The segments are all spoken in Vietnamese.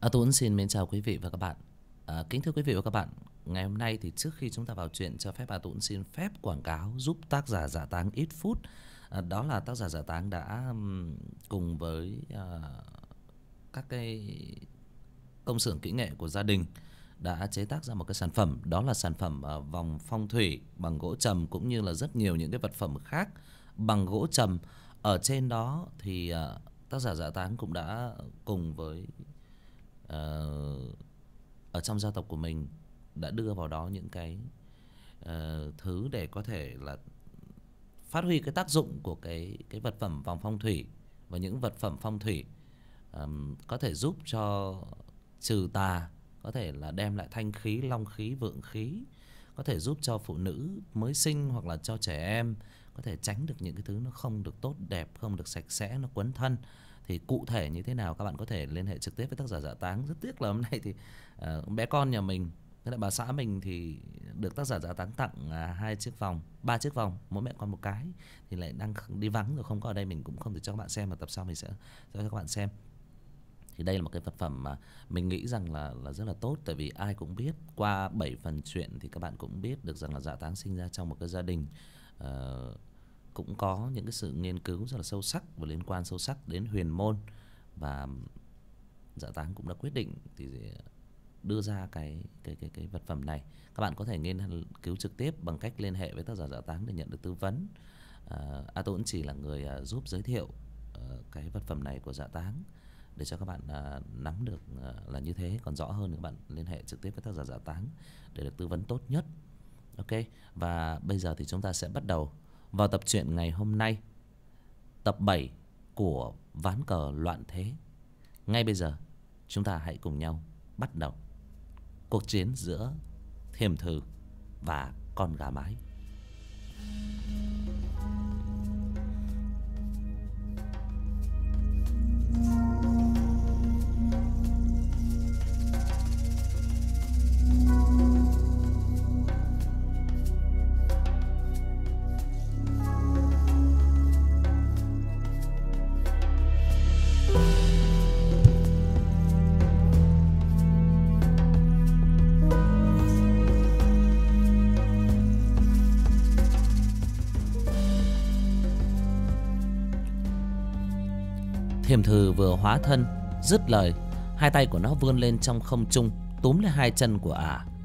Tuấn xin mến chào quý vị và các bạn. Kính thưa quý vị và các bạn, ngày hôm nay thì trước khi chúng ta vào chuyện, cho phép Tuấn xin phép quảng cáo giúp tác giả Dạ Táng ít phút. Đó là tác giả Dạ Táng đã cùng với các cái công xưởng kỹ nghệ của gia đình đã chế tác ra một cái sản phẩm. Đó là sản phẩm vòng phong thủy bằng gỗ trầm, cũng như là rất nhiều những cái vật phẩm khác bằng gỗ trầm. Ở trên đó thì tác giả Dạ Táng cũng đã cùng với ở trong gia tộc của mình đã đưa vào đó những cái thứ để có thể là phát huy cái tác dụng của cái vật phẩm vòng phong thủy. Và những vật phẩm phong thủy có thể giúp cho trừ tà, có thể là đem lại thanh khí, long khí, vượng khí, có thể giúp cho phụ nữ mới sinh hoặc là cho trẻ em có thể tránh được những cái thứ nó không được tốt đẹp, không được sạch sẽ, nó quấn thân. Thì cụ thể như thế nào các bạn có thể liên hệ trực tiếp với tác giả Dạ Táng. Rất tiếc là hôm nay thì bé con nhà mình, với lại bà xã mình thì được tác giả Dạ Táng tặng 3 chiếc vòng, mỗi mẹ con một cái, thì lại đang đi vắng rồi không có ở đây, mình cũng không thể cho các bạn xem, mà tập sau mình sẽ cho các bạn xem. Thì đây là một cái vật phẩm mà mình nghĩ rằng là rất là tốt. Tại vì ai cũng biết, qua 7 phần chuyện thì các bạn cũng biết được rằng là Dạ Táng sinh ra trong một cái gia đình cũng có những cái sự nghiên cứu rất là sâu sắc và liên quan sâu sắc đến huyền môn. Và Dạ Táng cũng đã quyết định thì đưa ra cái vật phẩm này. Các bạn có thể nghiên cứu trực tiếp bằng cách liên hệ với tác giả Dạ Táng để nhận được tư vấn. Tôi chỉ là người giúp giới thiệu cái vật phẩm này của Dạ Táng để cho các bạn nắm được là như thế. Còn rõ hơn thì các bạn liên hệ trực tiếp với tác giả Dạ Táng để được tư vấn tốt nhất. Ok, và bây giờ thì chúng ta sẽ bắt đầu vào tập truyện ngày hôm nay, tập 7 của Ván Cờ Loạn Thế. Ngay bây giờ chúng ta hãy cùng nhau bắt đầu cuộc chiến giữa Thiềm Thử và con gà mái. Thiềm Thử vừa hóa thân, dứt lời, hai tay của nó vươn lên trong không trung, túm lấy hai chân của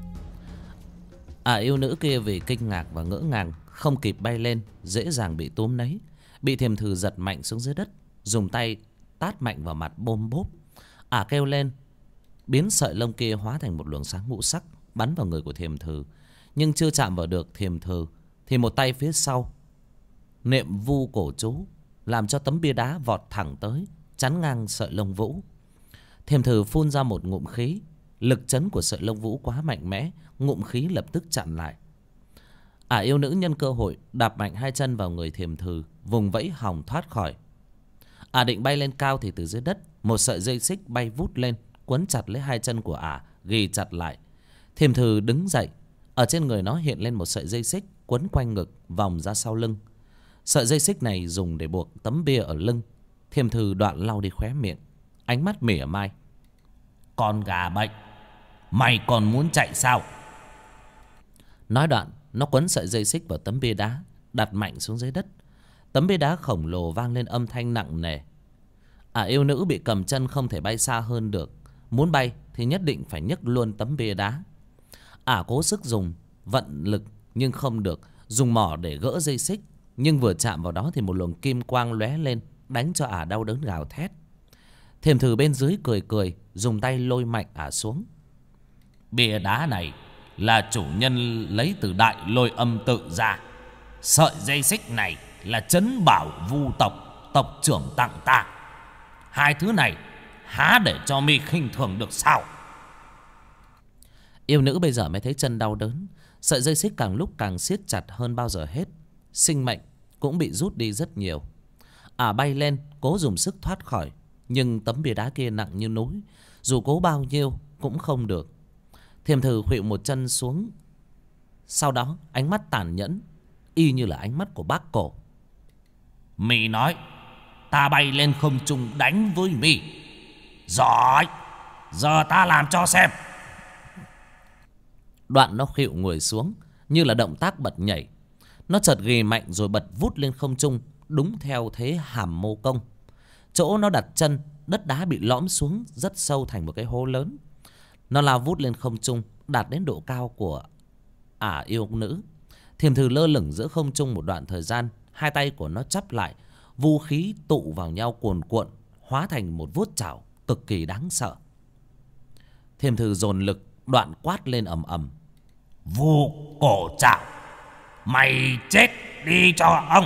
yêu nữ kia vì kinh ngạc và ngỡ ngàng không kịp bay lên, dễ dàng bị túm lấy, bị Thiềm Thử giật mạnh xuống dưới đất, dùng tay tát mạnh vào mặt bôm bốp. Kêu lên, biến sợi lông kia hóa thành một luồng sáng ngũ sắc bắn vào người của Thiềm Thử. Nhưng chưa chạm vào được Thiềm Thử thì một tay phía sau niệm vu cổ chú, làm cho tấm bia đá vọt thẳng tới, chắn ngang sợi lông vũ. Thiềm Thử phun ra một ngụm khí, lực chấn của sợi lông vũ quá mạnh mẽ, ngụm khí lập tức chặn lại. Yêu nữ nhân cơ hội đạp mạnh hai chân vào người Thiềm Thử, vùng vẫy hòng thoát khỏi. Định bay lên cao thì từ dưới đất một sợi dây xích bay vút lên, quấn chặt lấy hai chân của ghi chặt lại. Thiềm Thử đứng dậy, ở trên người nó hiện lên một sợi dây xích quấn quanh ngực, vòng ra sau lưng. Sợi dây xích này dùng để buộc tấm bia ở lưng. Thiềm Thử đoạn lau đi khóe miệng, ánh mắt mỉa mai. Con gà bệnh, mày còn muốn chạy sao? Nói đoạn, nó quấn sợi dây xích vào tấm bia đá, đặt mạnh xuống dưới đất. Tấm bia đá khổng lồ vang lên âm thanh nặng nề. Yêu nữ bị cầm chân không thể bay xa hơn được. Muốn bay thì nhất định phải nhấc luôn tấm bia đá. Cố sức dùng vận lực nhưng không được, dùng mỏ để gỡ dây xích. Nhưng vừa chạm vào đó thì một luồng kim quang lóe lên, đánh cho đau đớn gào thét. Thiềm Thử bên dưới cười cười, dùng tay lôi mạnh xuống. Bia đá này là chủ nhân lấy từ Đại Lôi Âm tự ra. Sợi dây xích này là trấn bảo vu tộc, tộc trưởng tặng ta. Hai thứ này há để cho mi khinh thường được sao? Yêu nữ bây giờ mới thấy chân đau đớn. Sợi dây xích càng lúc càng siết chặt hơn bao giờ hết. Sinh mệnh cũng bị rút đi rất nhiều. Bay lên cố dùng sức thoát khỏi, nhưng tấm bia đá kia nặng như núi, dù cố bao nhiêu cũng không được. Thiềm Thử khuỵu một chân xuống, sau đó ánh mắt tàn nhẫn, y như là ánh mắt của bác cổ. Mị nói ta bay lên không trung đánh với mị. Giỏi, Giờ ta làm cho xem. Đoạn nó khuỵu người xuống, như là động tác bật nhảy. Nó chợt ghì mạnh rồi bật vút lên không trung, đúng theo thế hàm mô công. Chỗ nó đặt chân, đất đá bị lõm xuống rất sâu thành một cái hố lớn. Nó lao vút lên không trung, đạt đến độ cao của ả yêu nữ. Thiềm thử lơ lửng giữa không trung một đoạn thời gian. Hai tay của nó chắp lại, vũ khí tụ vào nhau cuồn cuộn, hóa thành một vuốt chảo cực kỳ đáng sợ. Thiềm thử dồn lực, đoạn quát lên ầm ầm: Vu cổ trảo, mày chết đi cho ông.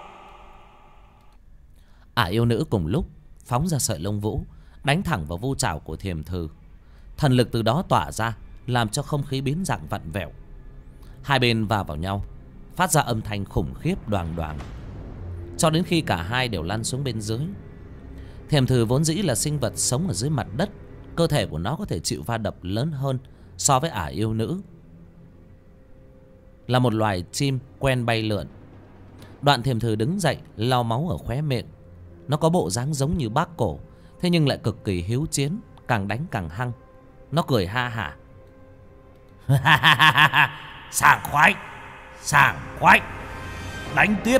Ả yêu nữ cùng lúc phóng ra sợi lông vũ, đánh thẳng vào vu trảo của Thiềm thử. Thần lực từ đó tỏa ra, làm cho không khí biến dạng vặn vẹo. Hai bên va vào nhau, phát ra âm thanh khủng khiếp đoàng đoàng, cho đến khi cả hai đều lăn xuống bên dưới. Thiềm thử vốn dĩ là sinh vật sống ở dưới mặt đất, cơ thể của nó có thể chịu va đập lớn hơn so với ả yêu nữ, là một loài chim quen bay lượn. Đoạn Thiềm thử đứng dậy, lau máu ở khóe miệng. Nó có bộ dáng giống như bác cổ, thế nhưng lại cực kỳ hiếu chiến, càng đánh càng hăng. Nó cười ha hả: Sảng khoái, sảng khoái, đánh tiếp.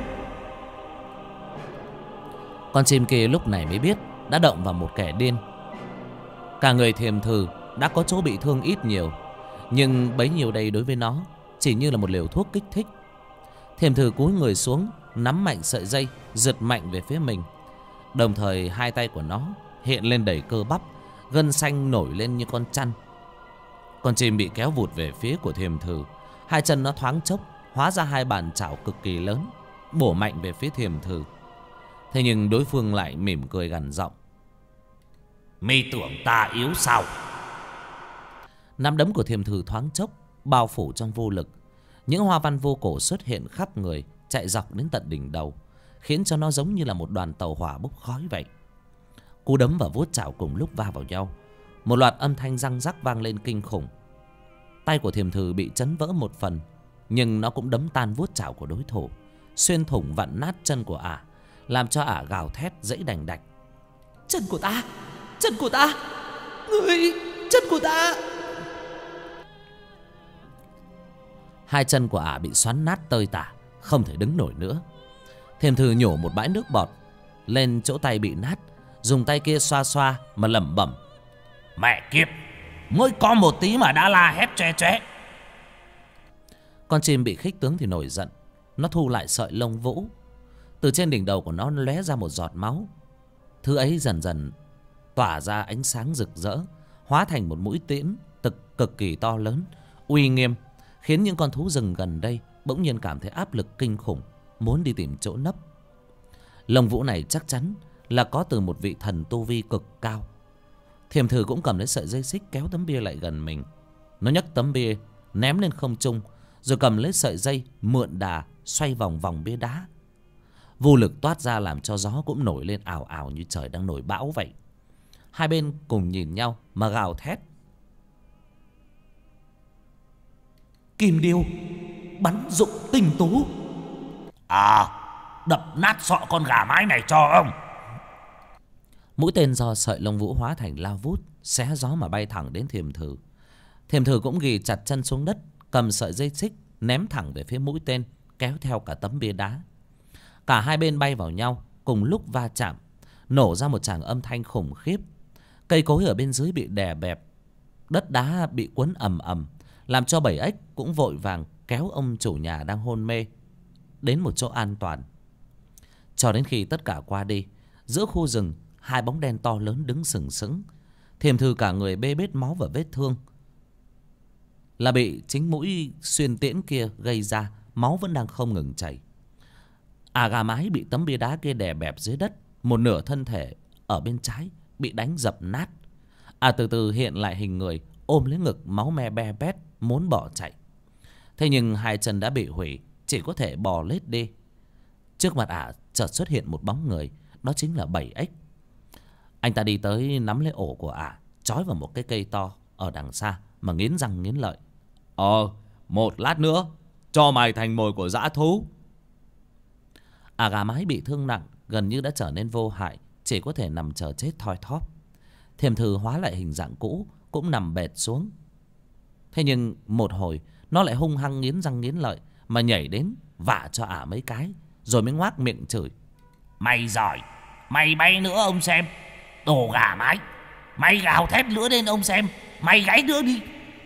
Con chim kia lúc này mới biết đã động vào một kẻ điên. Cả người Thiềm thử đã có chỗ bị thương ít nhiều, nhưng bấy nhiêu đây đối với nó chỉ như là một liều thuốc kích thích. Thiềm thử cúi người xuống, nắm mạnh sợi dây, giật mạnh về phía mình. Đồng thời hai tay của nó hiện lên đầy cơ bắp, gân xanh nổi lên như con chăn. Con chim bị kéo vụt về phía của Thiềm thử. Hai chân nó thoáng chốc hóa ra hai bàn chảo cực kỳ lớn, bổ mạnh về phía Thiềm thử. Thế nhưng đối phương lại mỉm cười gằn giọng: Mi tưởng ta yếu sao? Nắm đấm của Thiềm thử thoáng chốc bao phủ trong vô lực. Những hoa văn vô cổ xuất hiện khắp người, chạy dọc đến tận đỉnh đầu, khiến cho nó giống như là một đoàn tàu hỏa bốc khói vậy. Cú đấm và vuốt chảo cùng lúc va vào nhau, một loạt âm thanh răng rắc vang lên kinh khủng. Tay của Thiềm thử bị chấn vỡ một phần, nhưng nó cũng đấm tan vuốt chảo của đối thủ, xuyên thủng vặn nát chân của ả, làm cho ả gào thét dãy đành đạch: Chân của ta! Chân của ta! Người! Chân của ta! Hai chân của ả bị xoắn nát tơi tả, không thể đứng nổi nữa. Thiềm thử nhổ một bãi nước bọt lên chỗ tay bị nát, dùng tay kia xoa xoa mà lẩm bẩm: Mẹ kiếp, mới có một tí mà đã la hét choe choé. Con chim bị khích tướng thì nổi giận. Nó thu lại sợi lông vũ. Từ trên đỉnh đầu của nó lóe ra một giọt máu. Thứ ấy dần dần tỏa ra ánh sáng rực rỡ, hóa thành một mũi tiễn cực kỳ to lớn, uy nghiêm, khiến những con thú rừng gần đây bỗng nhiên cảm thấy áp lực kinh khủng, muốn đi tìm chỗ nấp. Lông vũ này chắc chắn là có từ một vị thần tu vi cực cao. Thiềm thử cũng cầm lấy sợi dây xích kéo tấm bia lại gần mình. Nó nhấc tấm bia ném lên không trung, rồi cầm lấy sợi dây mượn đà xoay vòng vòng bia đá. Vô lực toát ra làm cho gió cũng nổi lên ào ào như trời đang nổi bão vậy. Hai bên cùng nhìn nhau mà gào thét: Kim điêu bắn dụng tinh tú. Đập nát sọ con gà mái này cho ông. Mũi tên do sợi lông vũ hóa thành lao vút, xé gió mà bay thẳng đến Thiềm thử. Thiềm thử cũng ghì chặt chân xuống đất, cầm sợi dây xích ném thẳng về phía mũi tên, kéo theo cả tấm bia đá. Cả hai bên bay vào nhau, cùng lúc va chạm, nổ ra một tràng âm thanh khủng khiếp. Cây cối ở bên dưới bị đè bẹp, đất đá bị cuốn ầm ầm, làm cho bầy ếch cũng vội vàng kéo ông chủ nhà đang hôn mê đến một chỗ an toàn. Cho đến khi tất cả qua đi, giữa khu rừng hai bóng đen to lớn đứng sừng sững. Thiềm thử cả người bê bết máu và vết thương, là bị chính mũi xuyên tiễn kia gây ra, máu vẫn đang không ngừng chảy. Gà mái bị tấm bia đá kia đè bẹp dưới đất, một nửa thân thể ở bên trái bị đánh dập nát. Từ từ hiện lại hình người, ôm lấy ngực, máu me be bét, muốn bỏ chạy. Thế nhưng hai chân đã bị hủy, chỉ có thể bò lết đi. Trước mặt chợt xuất hiện một bóng người, đó chính là bầy ếch. Anh ta đi tới nắm lấy ổ của trói vào một cái cây to ở đằng xa mà nghiến răng nghiến lợi: Một lát nữa cho mày thành mồi của dã thú. Gà mái bị thương nặng, gần như đã trở nên vô hại, chỉ có thể nằm chờ chết thoi thóp. Thiềm thử hóa lại hình dạng cũ, cũng nằm bệt xuống. Thế nhưng một hồi nó lại hung hăng nghiến răng nghiến lợi mà nhảy đến vả cho ả mấy cái, rồi mới ngoác miệng chửi. Mày giỏi, mày bay nữa ông xem. Đồ gà mái, mày gào thét nữa lên ông xem. Mày gáy nữa đi.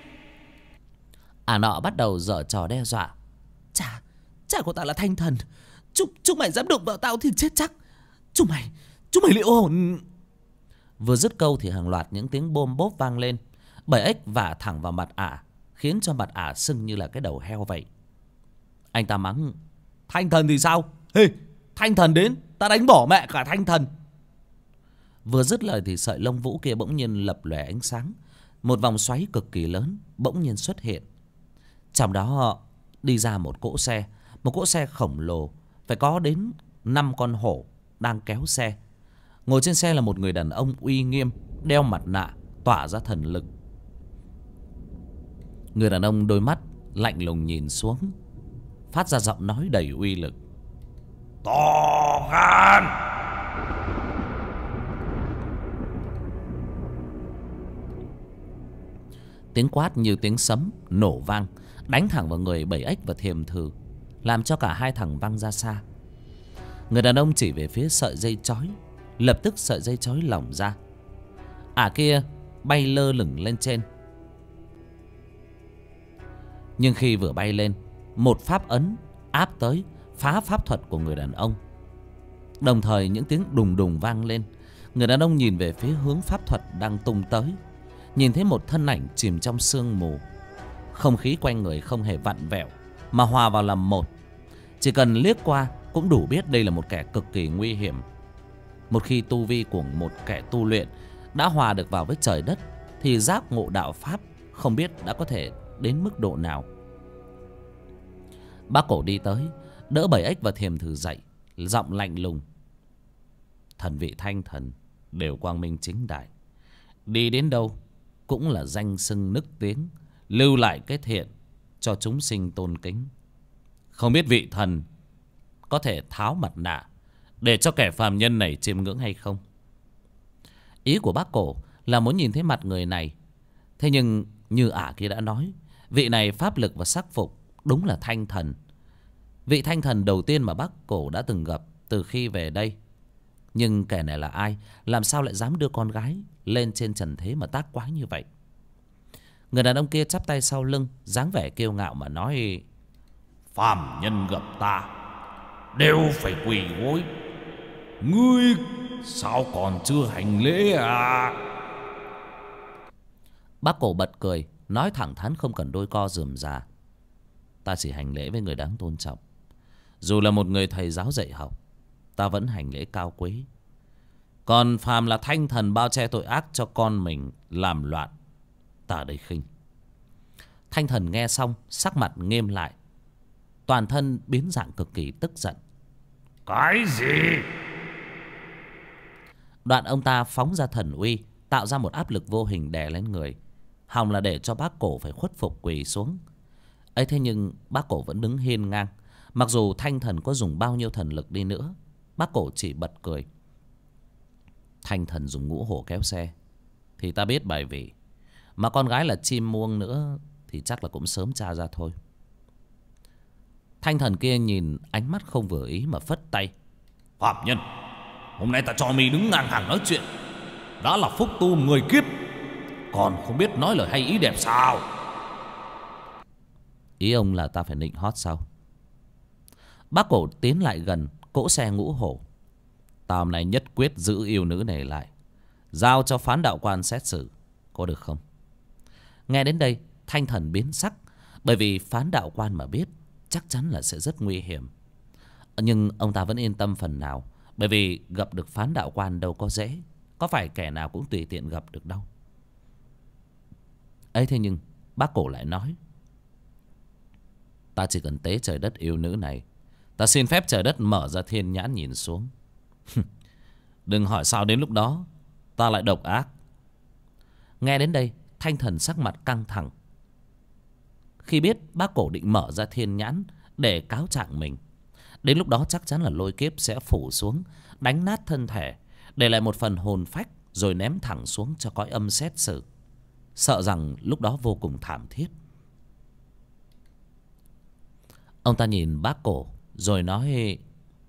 Ả nọ bắt đầu giở trò đe dọa. Cha của tao là Thanh Thần. Chúng mày dám đụng vào tao thì chết chắc. Chúng mày liệu hồn. Vừa dứt câu thì hàng loạt những tiếng bôm bốp vang lên. 7 ếch vả thẳng vào mặt ả, khiến cho mặt ả sưng như là cái đầu heo vậy. Anh ta mắng. Thanh Thần thì sao? Thanh Thần đến, ta đánh bỏ mẹ cả Thanh Thần. Vừa dứt lời thì sợi lông vũ kia bỗng nhiên lập lòe ánh sáng. Một vòng xoáy cực kỳ lớn bỗng nhiên xuất hiện. Trong đó đi ra một cỗ xe. Một cỗ xe khổng lồ, phải có đến 5 con hổ đang kéo xe. Ngồi trên xe là một người đàn ông uy nghiêm, đeo mặt nạ, tỏa ra thần lực. Người đàn ông đôi mắt lạnh lùng nhìn xuống, phát ra giọng nói đầy uy lực. To gan. Tiếng quát như tiếng sấm nổ vang, đánh thẳng vào người 7 ếch và Thiềm Thử, làm cho cả hai thằng văng ra xa. Người đàn ông chỉ về phía sợi dây chói. Lập tức sợi dây chói lỏng ra. Ả kia bay lơ lửng lên trên. Nhưng khi vừa bay lên, một pháp ấn áp tới, phá pháp thuật của người đàn ông. Đồng thời những tiếng đùng đùng vang lên. Người đàn ông nhìn về phía hướng pháp thuật đang tung tới, nhìn thấy một thân ảnh chìm trong sương mù. Không khí quanh người không hề vặn vẹo, mà hòa vào làm một. Chỉ cần liếc qua cũng đủ biết đây là một kẻ cực kỳ nguy hiểm. Một khi tu vi của một kẻ tu luyện đã hòa được vào với trời đất, thì giác ngộ đạo pháp không biết đã có thể đến mức độ nào. Bác Cổ đi tới, đỡ 7 ếch và Thiềm Thử dậy, giọng lạnh lùng. Thần vị Thanh Thần đều quang minh chính đại, đi đến đâu cũng là danh xưng nức tiếng, lưu lại cái thiện cho chúng sinh tôn kính. Không biết vị thần có thể tháo mặt nạ để cho kẻ phàm nhân này chiêm ngưỡng hay không? Ý của bác Cổ là muốn nhìn thấy mặt người này. Thế nhưng như ả kia đã nói, vị này pháp lực và sắc phục đúng là Thanh Thần. Vị Thanh Thần đầu tiên mà bác Cổ đã từng gặp từ khi về đây. Nhưng kẻ này là ai? Làm sao lại dám đưa con gái lên trên trần thế mà tác quái như vậy? Người đàn ông kia chắp tay sau lưng, dáng vẻ kiêu ngạo mà nói. Phàm nhân gặp ta đều phải quỳ gối. Ngươi sao còn chưa hành lễ à? Bác Cổ bật cười, nói thẳng thắn không cần đôi co rườm rà. Ta chỉ hành lễ với người đáng tôn trọng. Dù là một người thầy giáo dạy học, ta vẫn hành lễ cao quý. Còn phàm là Thanh Thần bao che tội ác cho con mình làm loạn, ta đây khinh. Thanh Thần nghe xong, sắc mặt nghiêm lại, toàn thân biến dạng cực kỳ tức giận. Cái gì? Đoạn ông ta phóng ra thần uy, tạo ra một áp lực vô hình đè lên người, hòng là để cho bác Cổ phải khuất phục quỳ xuống. Ấy thế nhưng bác Cổ vẫn đứng hiên ngang. Mặc dù Thanh Thần có dùng bao nhiêu thần lực đi nữa, bác Cổ chỉ bật cười. Thanh Thần dùng ngũ hổ kéo xe thì ta biết bài vị, mà con gái là chim muông nữa thì chắc là cũng sớm tra ra thôi. Thanh Thần kia nhìn ánh mắt không vừa ý mà phất tay. Phạm nhân, hôm nay ta cho mi đứng ngang hàng nói chuyện, đã là phúc tu người kiếp, còn không biết nói lời hay ý đẹp sao? Ý ông là ta phải nịnh hót sao? Bác Cổ tiến lại gần cỗ xe ngũ hổ. Ta hôm nay nhất quyết giữ yêu nữ này lại, giao cho phán đạo quan xét xử, có được không? Nghe đến đây Thanh Thần biến sắc, bởi vì phán đạo quan mà biết chắc chắn là sẽ rất nguy hiểm. Nhưng ông ta vẫn yên tâm phần nào, bởi vì gặp được phán đạo quan đâu có dễ, có phải kẻ nào cũng tùy tiện gặp được đâu. Ấy thế nhưng bác Cổ lại nói. Ta chỉ cần tế trời đất yêu nữ này, ta xin phép trời đất mở ra thiên nhãn nhìn xuống. Đừng hỏi sao đến lúc đó ta lại độc ác. Nghe đến đây Thanh Thần sắc mặt căng thẳng. Khi biết bác Cổ định mở ra thiên nhãn để cáo trạng mình, đến lúc đó chắc chắn là lôi kiếp sẽ phủ xuống, đánh nát thân thể, để lại một phần hồn phách rồi ném thẳng xuống cho cõi âm xét xử. Sợ rằng lúc đó vô cùng thảm thiết. Ông ta nhìn bác Cổ rồi nói: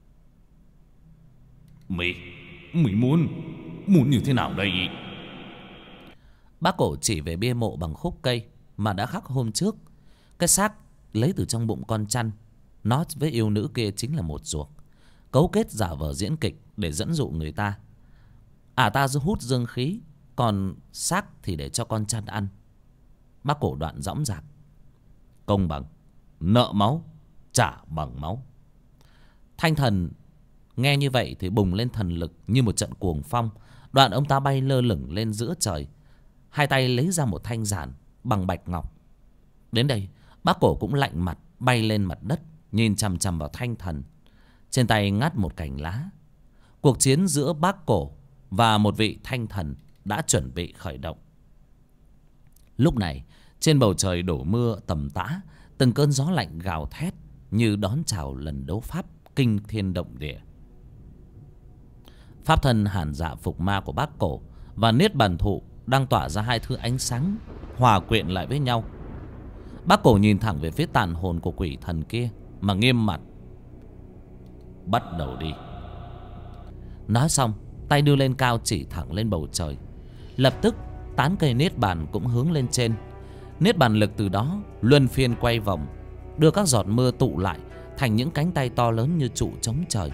Mày muốn như thế nào đây? Bác Cổ chỉ về bia mộ bằng khúc cây mà đã khắc hôm trước. Cái xác lấy từ trong bụng con chăn, nó với yêu nữ kia chính là một ruột. Cấu kết giả vờ diễn kịch để dẫn dụ người ta. Ta hút dương khí, còn xác thì để cho con chăn ăn. Bác Cổ đoạn dõng dạc: Công bằng, nợ máu trả bằng máu. Thanh Thần nghe như vậy thì bùng lên thần lực như một trận cuồng phong. Đoạn ông ta bay lơ lửng lên giữa trời, hai tay lấy ra một thanh giản bằng bạch ngọc. Đến đây bác Cổ cũng lạnh mặt, bay lên mặt đất, nhìn chằm chằm vào Thanh Thần. Trên tay ngắt một cành lá. Cuộc chiến giữa bác Cổ và một vị Thanh Thần đã chuẩn bị khởi động. Lúc này trên bầu trời đổ mưa tầm tã, từng cơn gió lạnh gào thét như đón chào lần đấu pháp kinh thiên động địa. Pháp thân Hàn Dạ Phục Ma của bác Cổ và Niết Bàn Thụ đang tỏa ra hai thứ ánh sáng hòa quyện lại với nhau. Bác Cổ nhìn thẳng về phía tàn hồn của quỷ thần kia mà nghiêm mặt: Bắt đầu đi. Nói xong tay đưa lên cao chỉ thẳng lên bầu trời. Lập tức tán cây Niết Bàn cũng hướng lên trên. Niết Bàn lực từ đó luân phiên quay vòng, đưa các giọt mưa tụ lại thành những cánh tay to lớn như trụ chống trời.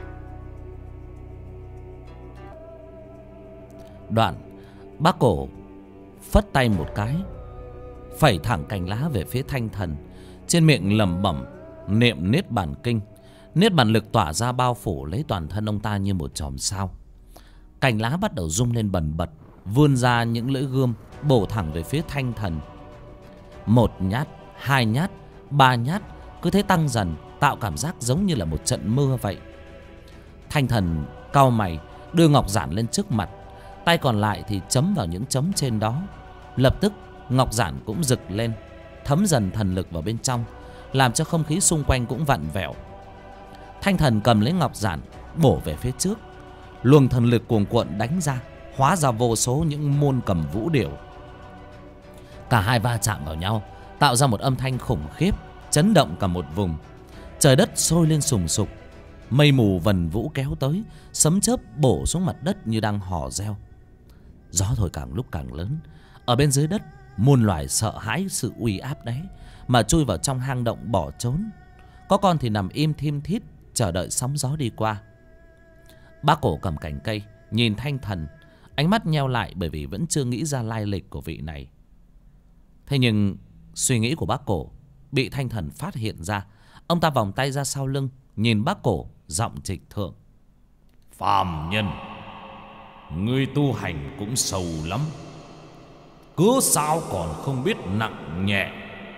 Đoạn bác Cổ phất tay một cái, phẩy thẳng cành lá về phía Thanh Thần, trên miệng lẩm bẩm niệm Niết Bàn kinh. Niết Bàn lực tỏa ra bao phủ lấy toàn thân ông ta như một chòm sao. Cành lá bắt đầu rung lên bần bật, vươn ra những lưỡi gươm bổ thẳng về phía Thanh Thần. Một nhát, hai nhát, ba nhát, cứ thế tăng dần, tạo cảm giác giống như là một trận mưa vậy. Thanh Thần cau mày, đưa ngọc giản lên trước mặt, tay còn lại thì chấm vào những chấm trên đó. Lập tức ngọc giản cũng rực lên, thấm dần thần lực vào bên trong, làm cho không khí xung quanh cũng vặn vẹo. Thanh Thần cầm lấy ngọc giản bổ về phía trước. Luồng thần lực cuồn cuộn đánh ra, hóa ra vô số những môn cầm vũ điệu. Cả hai va chạm vào nhau, tạo ra một âm thanh khủng khiếp, chấn động cả một vùng. Trời đất sôi lên sùng sục, mây mù vần vũ kéo tới, sấm chớp bổ xuống mặt đất như đang hò reo. Gió thổi càng lúc càng lớn. Ở bên dưới đất, muôn loài sợ hãi sự uy áp đấy mà chui vào trong hang động bỏ trốn. Có con thì nằm im thim thít chờ đợi sóng gió đi qua. Bác Cổ cầm cành cây nhìn Thanh Thần, ánh mắt nheo lại bởi vì vẫn chưa nghĩ ra lai lịch của vị này. Thế nhưng suy nghĩ của bác Cổ bị Thanh Thần phát hiện ra. Ông ta vòng tay ra sau lưng, nhìn bác Cổ, giọng trịch thượng: Phàm nhân, ngươi tu hành cũng sâu lắm, cớ sao còn không biết nặng nhẹ?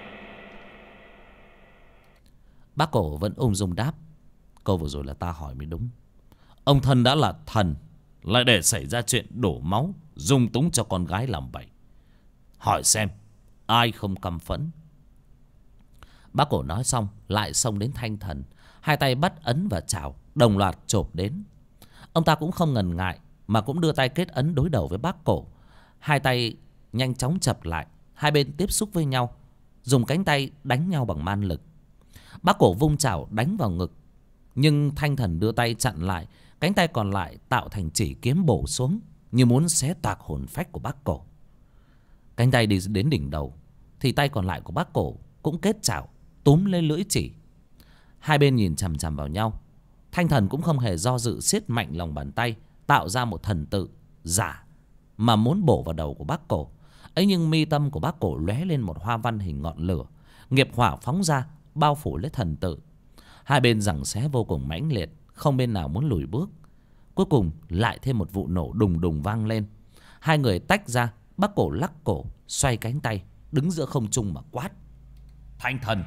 Bác Cổ vẫn ung dung đáp: Câu vừa rồi là ta hỏi mới đúng. Ông thân đã là thần, lại để xảy ra chuyện đổ máu dung túng cho con gái làm bậy. Hỏi xem ai không căm phẫn? Bác Cổ nói xong lại xông đến Thanh Thần, hai tay bắt ấn và chảo đồng loạt chộp đến. Ông ta cũng không ngần ngại mà cũng đưa tay kết ấn đối đầu với bác Cổ. Hai tay nhanh chóng chập lại, hai bên tiếp xúc với nhau, dùng cánh tay đánh nhau bằng man lực. Bác Cổ vung chảo đánh vào ngực, nhưng Thanh Thần đưa tay chặn lại, cánh tay còn lại tạo thành chỉ kiếm bổ xuống, như muốn xé toạc hồn phách của bác Cổ. Cánh tay đi đến đỉnh đầu thì tay còn lại của bác Cổ cũng kết chảo túm lên lưỡi chỉ. Hai bên nhìn chằm chằm vào nhau. Thanh Thần cũng không hề do dự, siết mạnh lòng bàn tay, tạo ra một thần tự giả mà muốn bổ vào đầu của bác Cổ. Ấy nhưng mi tâm của bác Cổ lóe lên một hoa văn hình ngọn lửa, nghiệp hỏa phóng ra bao phủ lấy thần tự. Hai bên giằng xé vô cùng mãnh liệt, không bên nào muốn lùi bước. Cuối cùng lại thêm một vụ nổ đùng đùng vang lên. Hai người tách ra, bác Cổ lắc cổ, xoay cánh tay, đứng giữa không trung mà quát: Thanh Thần,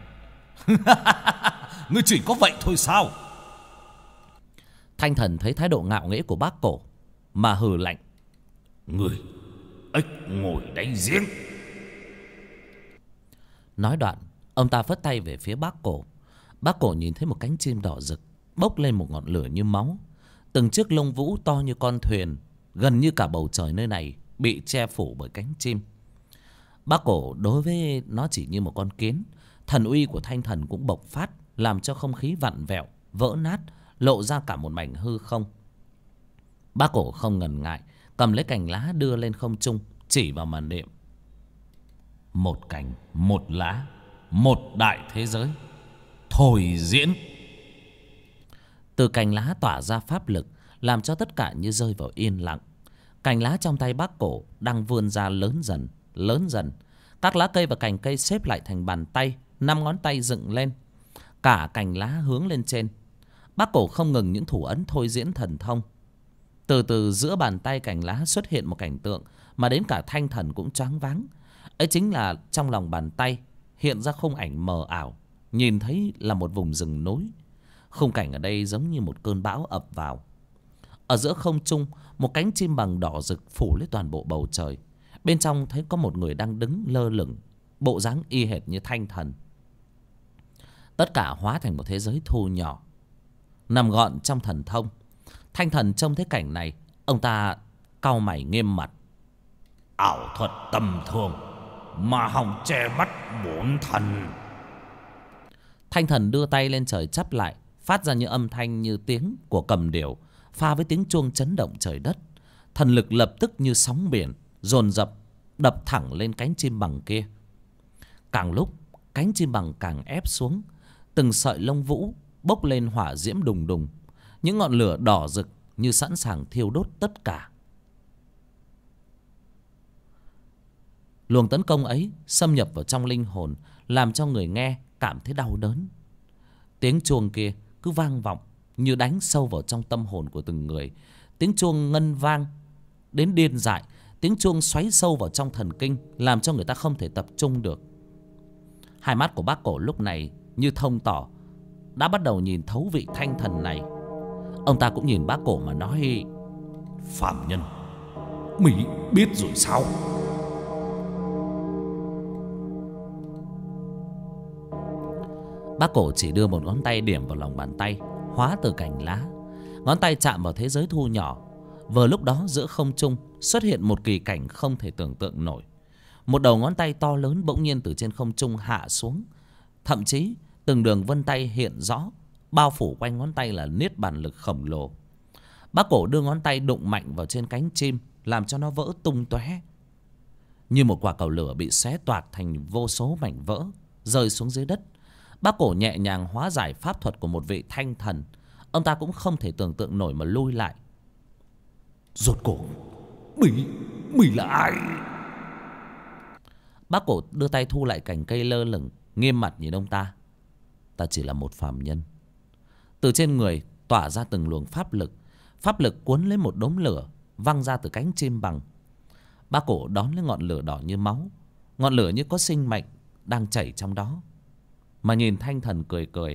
ngươi chỉ có vậy thôi sao? Thanh Thần thấy thái độ ngạo nghễ của bác Cổ mà hừ lạnh: Ngươi ếch ngồi đáy giếng. Nói đoạn, ông ta phất tay về phía bác Cổ. Bác Cổ nhìn thấy một cánh chim đỏ rực bốc lên một ngọn lửa như máu. Từng chiếc lông vũ to như con thuyền Gần như cả bầu trời nơi này bị che phủ bởi cánh chim. Bác Cổ đối với nó chỉ như một con kiến. Thần uy của thanh thần cũng bộc phát, làm cho không khí vặn vẹo, vỡ nát, lộ ra cả một mảnh hư không. Bác Cổ không ngần ngại, cầm lấy cành lá đưa lên không trung, chỉ vào màn đệm. Một cành, một lá, một đại thế giới. Thôi diễn. Từ cành lá tỏa ra pháp lực, làm cho tất cả như rơi vào yên lặng. Cành lá trong tay Bác Cổ đang vươn ra lớn dần, lớn dần. Các lá cây và cành cây xếp lại thành bàn tay, 5 ngón tay dựng lên. Cả cành lá hướng lên trên. Bác Cổ không ngừng những thủ ấn thôi diễn thần thông. Từ từ giữa bàn tay cành lá xuất hiện một cảnh tượng mà đến cả thanh thần cũng choáng váng. Ấy chính là trong lòng bàn tay hiện ra khung ảnh mờ ảo, nhìn thấy là một vùng rừng núi. Khung cảnh ở đây giống như một cơn bão ập vào. Ở giữa không trung, một cánh chim bằng đỏ rực phủ lấy toàn bộ bầu trời. Bên trong thấy có một người đang đứng lơ lửng, bộ dáng y hệt như thanh thần. Tất cả hóa thành một thế giới thu nhỏ, nằm gọn trong thần thông. Thanh thần trông thấy cảnh này, ông ta cau mày nghiêm mặt. Ảo thuật tầm thường mà hòng che mắt bổn thần. Thanh thần đưa tay lên trời chắp lại, phát ra những âm thanh như tiếng của cầm điểu, pha với tiếng chuông chấn động trời đất. Thần lực lập tức như sóng biển dồn dập đập thẳng lên cánh chim bằng kia. Càng lúc cánh chim bằng càng ép xuống, từng sợi lông vũ bốc lên hỏa diễm đùng đùng. Những ngọn lửa đỏ rực như sẵn sàng thiêu đốt tất cả. Luồng tấn công ấy xâm nhập vào trong linh hồn, làm cho người nghe cảm thấy đau đớn. Tiếng chuông kia cứ vang vọng như đánh sâu vào trong tâm hồn của từng người. Tiếng chuông ngân vang đến điên dại. Tiếng chuông xoáy sâu vào trong thần kinh, làm cho người ta không thể tập trung được. Hai mắt của Bác Cổ lúc này như thông tỏ, đã bắt đầu nhìn thấu vị thanh thần này. Ông ta cũng nhìn Bác Cổ mà nói: Phạm nhân, Mỹ biết rồi sao? Bác Cổ chỉ đưa một ngón tay điểm vào lòng bàn tay, hóa từ cành lá. Ngón tay chạm vào thế giới thu nhỏ. Vừa lúc đó giữa không trung xuất hiện một kỳ cảnh không thể tưởng tượng nổi. Một đầu ngón tay to lớn bỗng nhiên từ trên không trung hạ xuống. Thậm chí từng đường vân tay hiện rõ, bao phủ quanh ngón tay là niết bàn lực khổng lồ. Bác Cổ đưa ngón tay đụng mạnh vào trên cánh chim, làm cho nó vỡ tung tóe. Như một quả cầu lửa bị xé toạc thành vô số mảnh vỡ, rơi xuống dưới đất. Bác Cổ nhẹ nhàng hóa giải pháp thuật của một vị thanh thần. Ông ta cũng không thể tưởng tượng nổi mà lui lại. Rốt cuộc Mỹ là ai? Bác Cổ đưa tay thu lại cành cây lơ lửng, nghiêm mặt nhìn ông ta. Ta chỉ là một phàm nhân. Từ trên người tỏa ra từng luồng pháp lực. Pháp lực cuốn lấy một đốm lửa văng ra từ cánh chim bằng. Bác Cổ đón lấy ngọn lửa đỏ như máu, ngọn lửa như có sinh mệnh đang chảy trong đó, mà nhìn thanh thần cười cười.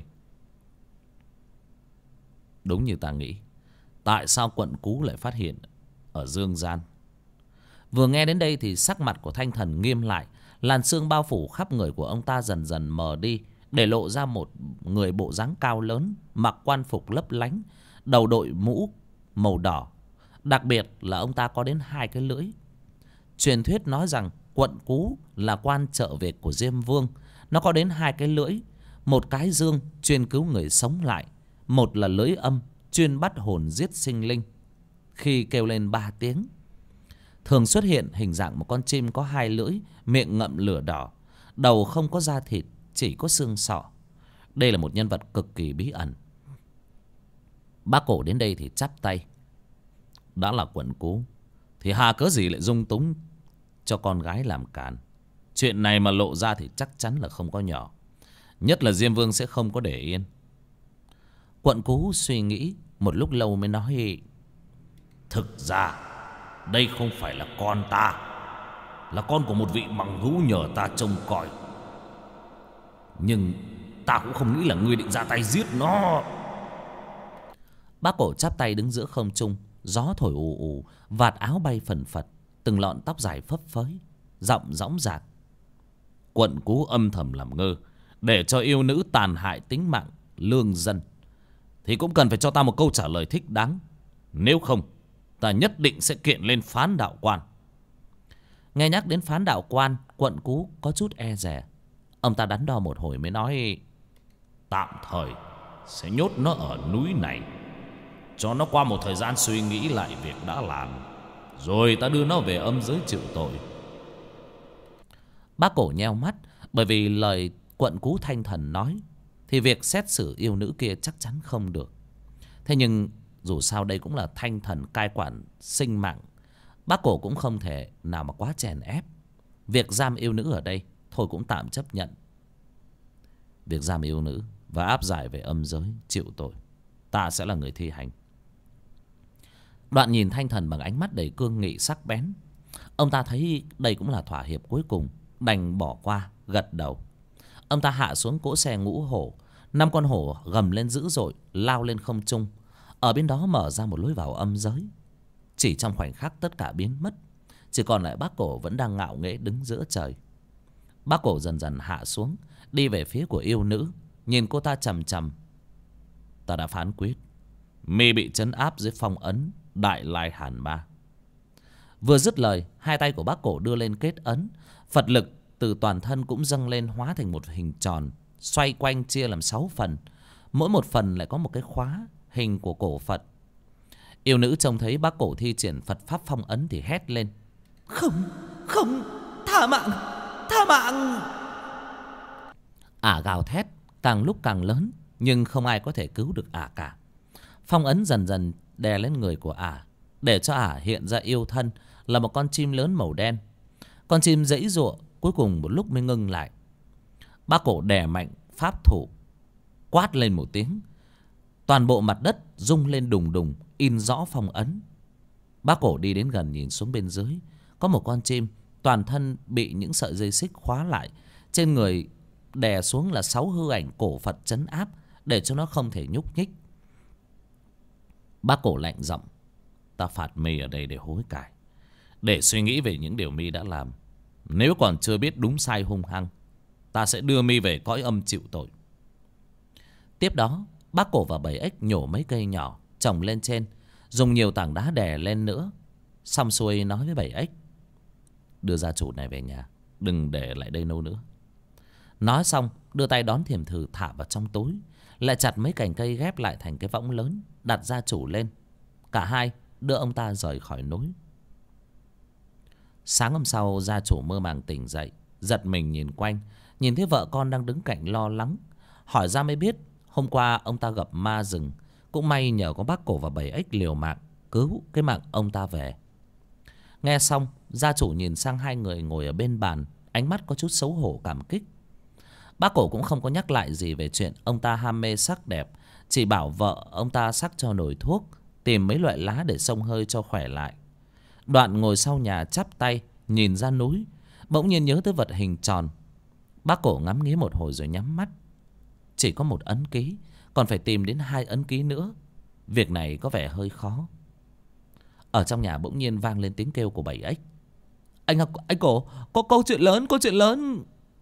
Đúng như ta nghĩ. Tại sao quận Cú lại phát hiện ở dương gian? Vừa nghe đến đây thì sắc mặt của thanh thần nghiêm lại. Làn sương bao phủ khắp người của ông ta dần dần mờ đi, để lộ ra một người bộ dáng cao lớn, mặc quan phục lấp lánh, đầu đội mũ màu đỏ. Đặc biệt là ông ta có đến 2 cái lưỡi. Truyền thuyết nói rằng quận Cú là quan trợ Việt của Diêm Vương. Nó có đến 2 cái lưỡi. Một cái dương chuyên cứu người sống lại, một là lưỡi âm chuyên bắt hồn giết sinh linh. Khi kêu lên 3 tiếng, thường xuất hiện hình dạng một con chim có 2 lưỡi, miệng ngậm lửa đỏ, đầu không có da thịt, chỉ có xương sọ. Đây là một nhân vật cực kỳ bí ẩn. Bác Cổ đến đây thì chắp tay. Đã là quận Cú thì hà cớ gì lại dung túng cho con gái làm càn. Chuyện này mà lộ ra thì chắc chắn là không có nhỏ. Nhất là Diêm Vương sẽ không có để yên. Quận Cú suy nghĩ một lúc lâu mới nói: Thực ra đây không phải là con ta, là con của một vị bằng hữu nhờ ta trông coi. Nhưng ta cũng không nghĩ là ngươi định ra tay giết nó. Bác Cổ chắp tay đứng giữa không trung. Gió thổi ù ù, vạt áo bay phần phật, từng lọn tóc dài phấp phới, giọng dõng dạc. Quận Cú âm thầm làm ngơ, để cho yêu nữ tàn hại tính mạng lương dân, thì cũng cần phải cho ta một câu trả lời thích đáng. Nếu không, ta nhất định sẽ kiện lên phán đạo quan. Nghe nhắc đến phán đạo quan, Quận Cú có chút e dè. Ông ta đắn đo một hồi mới nói: tạm thời sẽ nhốt nó ở núi này, cho nó qua một thời gian suy nghĩ lại việc đã làm, rồi ta đưa nó về âm giới chịu tội. Bác Cổ nheo mắt, bởi vì lời Quận Cú Thanh Thần nói thì việc xét xử yêu nữ kia chắc chắn không được. Thế nhưng dù sao đây cũng là Thanh Thần cai quản sinh mạng, bác Cổ cũng không thể nào mà quá chèn ép. Việc giam yêu nữ ở đây thôi cũng tạm chấp nhận. Việc giam yêu nữ và áp giải về âm giới chịu tội, ta sẽ là người thi hành. Đoạn nhìn Thanh Thần bằng ánh mắt đầy cương nghị sắc bén. Ông ta thấy đây cũng là thỏa hiệp cuối cùng, đành bỏ qua, gật đầu. Ông ta hạ xuống cỗ xe ngũ hổ. 5 con hổ gầm lên dữ dội, lao lên không trung. Ở bên đó mở ra một lối vào âm giới. Chỉ trong khoảnh khắc tất cả biến mất, chỉ còn lại bác Cổ vẫn đang ngạo nghễ đứng giữa trời. Bác Cổ dần dần hạ xuống, đi về phía của yêu nữ, nhìn cô ta chằm chằm. Ta đã phán quyết, mi bị trấn áp dưới phong ấn Đại Lai Hàn Ma. Vừa dứt lời, hai tay của bác Cổ đưa lên kết ấn. Phật lực từ toàn thân cũng dâng lên, hóa thành một hình tròn, xoay quanh chia làm 6 phần. Mỗi một phần lại có một cái khóa hình của cổ Phật. Yêu nữ trông thấy bác Cổ thi triển Phật pháp phong ấn thì hét lên: Không, không, tha mạng, tha mạng. Ả gào thét càng lúc càng lớn, nhưng không ai có thể cứu được Ả cả. Phong ấn dần dần đè lên người của Ả, để cho Ả hiện ra yêu thân là một con chim lớn màu đen. Con chim giãy giụa, cuối cùng một lúc mới ngưng lại. Bác Cổ đè mạnh pháp thủ, quát lên một tiếng. Toàn bộ mặt đất rung lên đùng đùng, in rõ phong ấn. Bác Cổ đi đến gần nhìn xuống bên dưới, có một con chim toàn thân bị những sợi dây xích khóa lại, trên người đè xuống là 6 hư ảnh cổ Phật trấn áp, để cho nó không thể nhúc nhích. Bác Cổ lạnh giọng: ta phạt mi ở đây để hối cải, để suy nghĩ về những điều mi đã làm. Nếu còn chưa biết đúng sai hung hăng, ta sẽ đưa mi về cõi âm chịu tội. Tiếp đó, bác Cổ và 7 ếch nhổ mấy cây nhỏ trồng lên trên, dùng nhiều tảng đá đè lên nữa. Xong xuôi nói với 7 ếch: đưa gia chủ này về nhà, đừng để lại đây lâu nữa. Nói xong đưa tay đón Thiềm Thử thả vào trong túi, lại chặt mấy cành cây ghép lại thành cái võng lớn, đặt gia chủ lên. Cả hai đưa ông ta rời khỏi núi. Sáng hôm sau, gia chủ mơ màng tỉnh dậy, giật mình nhìn quanh, nhìn thấy vợ con đang đứng cạnh lo lắng. Hỏi ra mới biết hôm qua ông ta gặp ma rừng. Cũng may nhờ có bác Cổ và 7 ếch liều mạng cứu cái mạng ông ta về. Nghe xong, gia chủ nhìn sang hai người ngồi ở bên bàn, ánh mắt có chút xấu hổ cảm kích. Bác Cổ cũng không có nhắc lại gì về chuyện ông ta ham mê sắc đẹp, chỉ bảo vợ ông ta sắc cho nồi thuốc, tìm mấy loại lá để xông hơi cho khỏe lại. Đoạn ngồi sau nhà chắp tay nhìn ra núi, bỗng nhiên nhớ tới vật hình tròn. Bác Cổ ngắm nghía một hồi rồi nhắm mắt. Chỉ có một ấn ký, còn phải tìm đến 2 ấn ký nữa. Việc này có vẻ hơi khó. Ở trong nhà bỗng nhiên vang lên tiếng kêu của 7 ếch: anh Cổ, có câu chuyện lớn, có chuyện lớn.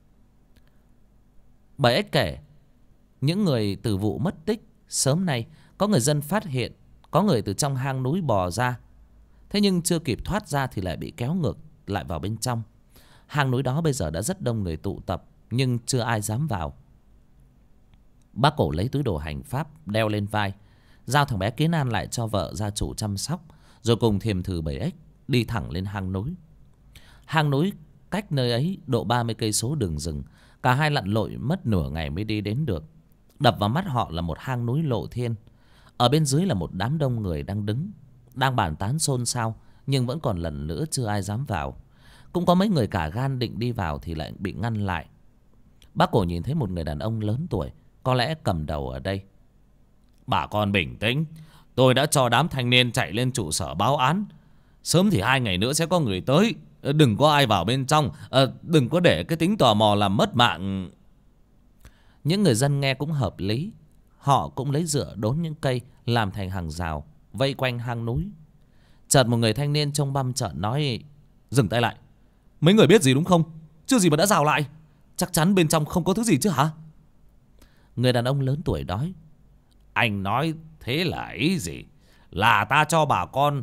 7 ếch kể những người từ vụ mất tích sớm nay, có người dân phát hiện có người từ trong hang núi bò ra. Thế nhưng chưa kịp thoát ra thì lại bị kéo ngược lại vào bên trong. Hang núi đó bây giờ đã rất đông người tụ tập, nhưng chưa ai dám vào. Bác Cổ lấy túi đồ hành pháp đeo lên vai, giao thằng bé Kiến An lại cho vợ gia chủ chăm sóc, rồi cùng Thiềm Thử 7 ếch đi thẳng lên hang núi. Hang núi cách nơi ấy độ 30 cây số đường rừng. Cả hai lặn lội mất nửa ngày mới đi đến được. Đập vào mắt họ là một hang núi lộ thiên. Ở bên dưới là một đám đông người đang đứng, đang bàn tán xôn xao, nhưng vẫn còn lần nữa chưa ai dám vào. Cũng có mấy người cả gan định đi vào thì lại bị ngăn lại. Bác Cổ nhìn thấy một người đàn ông lớn tuổi, có lẽ cầm đầu ở đây. Bà con bình tĩnh, tôi đã cho đám thanh niên chạy lên trụ sở báo án. Sớm thì 2 ngày nữa sẽ có người tới. Đừng có ai vào bên trong, đừng có để cái tính tò mò làm mất mạng. Những người dân nghe cũng hợp lý. Họ cũng lấy dựa đốn những cây làm thành hàng rào vây quanh hang núi. Chợt một người thanh niên trông băm trợn nói: dừng tay lại, mấy người biết gì đúng không? Chưa gì mà đã rào lại. Chắc chắn bên trong không có thứ gì chứ hả? Người đàn ông lớn tuổi nói: anh nói thế là ý gì? Là ta cho bà con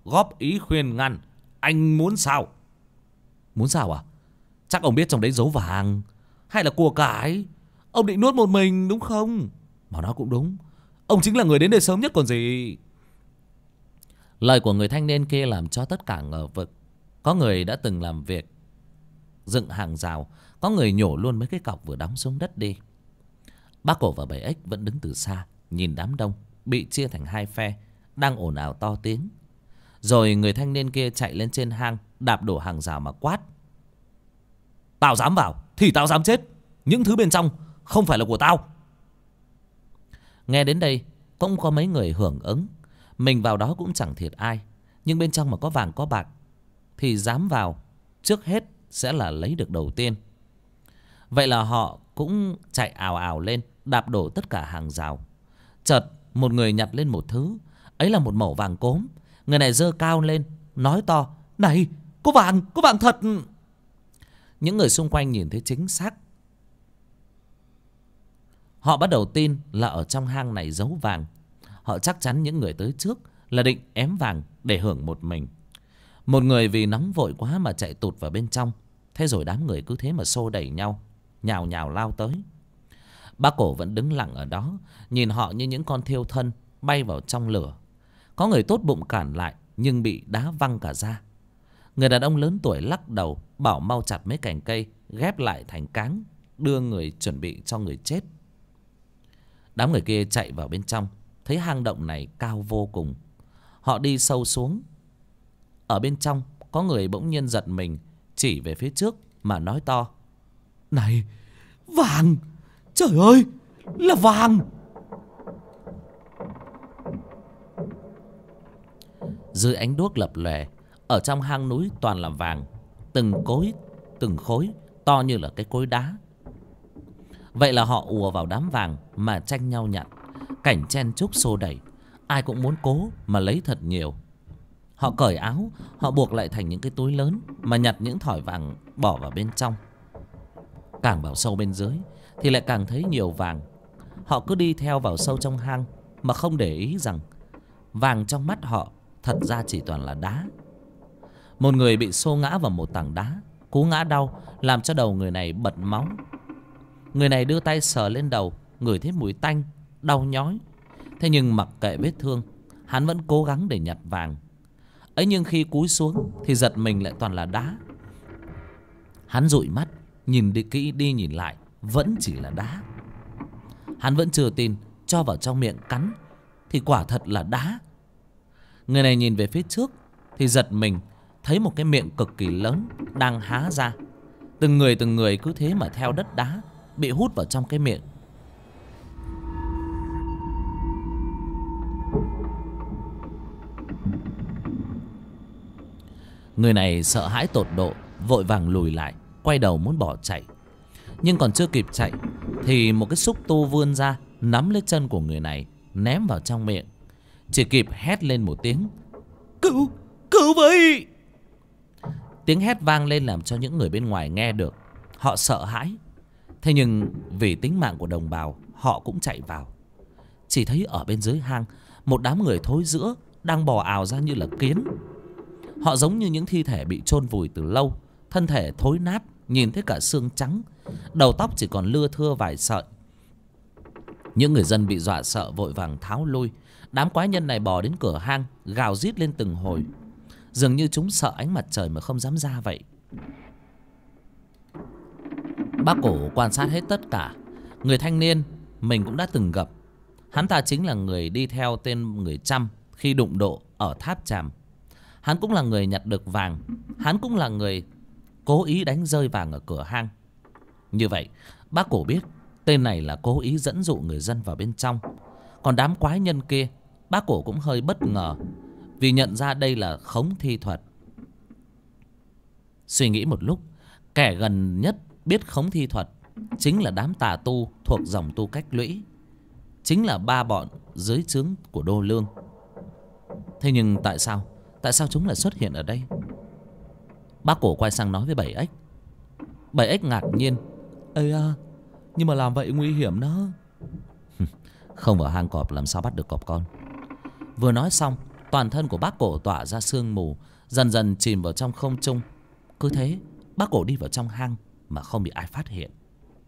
góp ý khuyên ngăn. Anh muốn sao? Muốn sao à? Chắc ông biết trong đấy giấu vàng hay là của cải. Ông định nuốt một mình đúng không? Mà nói cũng đúng, ông chính là người đến đây sớm nhất còn gì. Lời của người thanh niên kia làm cho tất cả ngờ vực. Có người đã từng làm việc dựng hàng rào, có người nhổ luôn mấy cái cọc vừa đóng xuống đất đi. Bác Cổ và Bảy Ếch vẫn đứng từ xa nhìn đám đông bị chia thành hai phe đang ồn ào to tiếng. Rồi người thanh niên kia chạy lên trên hang, đạp đổ hàng rào mà quát: Tao dám vào thì tao dám chết. Những thứ bên trong không phải là của tao. Nghe đến đây cũng có mấy người hưởng ứng. Mình vào đó cũng chẳng thiệt ai, nhưng bên trong mà có vàng có bạc thì dám vào trước hết sẽ là lấy được đầu tiên. Vậy là họ cũng chạy ào ào lên, đạp đổ tất cả hàng rào. Chợt một người nhặt lên một thứ, ấy là một mẩu vàng cốm. Người này giơ cao lên nói to: Này, có vàng thật. Những người xung quanh nhìn thấy chính xác, họ bắt đầu tin là ở trong hang này giấu vàng. Họ chắc chắn những người tới trước là định ém vàng để hưởng một mình. Một người vì nóng vội quá mà chạy tụt vào bên trong. Thế rồi đám người cứ thế mà xô đẩy nhau, nhào nhào lao tới. Bác Cổ vẫn đứng lặng ở đó, nhìn họ như những con thiêu thân bay vào trong lửa. Có người tốt bụng cản lại nhưng bị đá văng cả ra. Người đàn ông lớn tuổi lắc đầu bảo mau chặt mấy cành cây ghép lại thành cáng, đưa người chuẩn bị cho người chết. Đám người kia chạy vào bên trong, thấy hang động này cao vô cùng. Họ đi sâu xuống. Ở bên trong có người bỗng nhiên giật mình, chỉ về phía trước mà nói to: Này, vàng! Trời ơi, là vàng! Dưới ánh đuốc lập lòe, ở trong hang núi toàn là vàng, từng khối to như là cái cối đá. Vậy là họ ùa vào đám vàng mà tranh nhau nhặt. Cảnh chen chúc xô đẩy, ai cũng muốn cố mà lấy thật nhiều. Họ cởi áo, họ buộc lại thành những cái túi lớn mà nhặt những thỏi vàng bỏ vào bên trong. Càng vào sâu bên dưới thì lại càng thấy nhiều vàng. Họ cứ đi theo vào sâu trong hang mà không để ý rằng vàng trong mắt họ thật ra chỉ toàn là đá. Một người bị xô ngã vào một tảng đá, cú ngã đau làm cho đầu người này bật máu. Người này đưa tay sờ lên đầu, ngửi thấy mùi tanh, đau nhói. Thế nhưng mặc kệ vết thương, hắn vẫn cố gắng để nhặt vàng. Ấy nhưng khi cúi xuống thì giật mình lại toàn là đá. Hắn dụi mắt, nhìn đi kỹ đi nhìn lại, vẫn chỉ là đá. Hắn vẫn chưa tin, cho vào trong miệng cắn thì quả thật là đá. Người này nhìn về phía trước thì giật mình, thấy một cái miệng cực kỳ lớn đang há ra. Từng người cứ thế mà theo đất đá bị hút vào trong cái miệng. Người này sợ hãi tột độ, vội vàng lùi lại, quay đầu muốn bỏ chạy. Nhưng còn chưa kịp chạy thì một cái xúc tu vươn ra, nắm lấy chân của người này, ném vào trong miệng. Chỉ kịp hét lên một tiếng: Cứu với! Tiếng hét vang lên làm cho những người bên ngoài nghe được. Họ sợ hãi. Thế nhưng vì tính mạng của đồng bào, họ cũng chạy vào. Chỉ thấy ở bên dưới hang, một đám người thối rữa đang bò ào ra như là kiến. Họ giống như những thi thể bị chôn vùi từ lâu, thân thể thối nát, nhìn thấy cả xương trắng, đầu tóc chỉ còn lưa thưa vài sợi. Những người dân bị dọa sợ vội vàng tháo lui. Đám quái nhân này bò đến cửa hang, gào rít lên từng hồi, dường như chúng sợ ánh mặt trời mà không dám ra vậy. Bác Cổ quan sát hết tất cả. Người thanh niên mình cũng đã từng gặp. Hắn ta chính là người đi theo tên người Trăm khi đụng độ ở tháp Tràm. Hắn cũng là người nhặt được vàng. Hắn cũng là người cố ý đánh rơi vàng ở cửa hang. Như vậy bác Cổ biết tên này là cố ý dẫn dụ người dân vào bên trong. Còn đám quái nhân kia, bác Cổ cũng hơi bất ngờ, vì nhận ra đây là khống thi thuật. Suy nghĩ một lúc, kẻ gần nhất biết khống thi thuật chính là đám tà tu thuộc dòng tu Cách Lũy, chính là ba bọn dưới trướng của Đô Lương. Thế nhưng tại sao chúng lại xuất hiện ở đây? Bác Cổ quay sang nói với Bảy Ếch. Bảy Ếch ngạc nhiên: Ây à, nhưng mà làm vậy nguy hiểm đó. Không vào hang cọp làm sao bắt được cọp con. Vừa nói xong, Toàn thân của bác cổ tỏa ra sương mù, dần dần chìm vào trong không trung. Cứ thế bác cổ đi vào trong hang mà không bị ai phát hiện.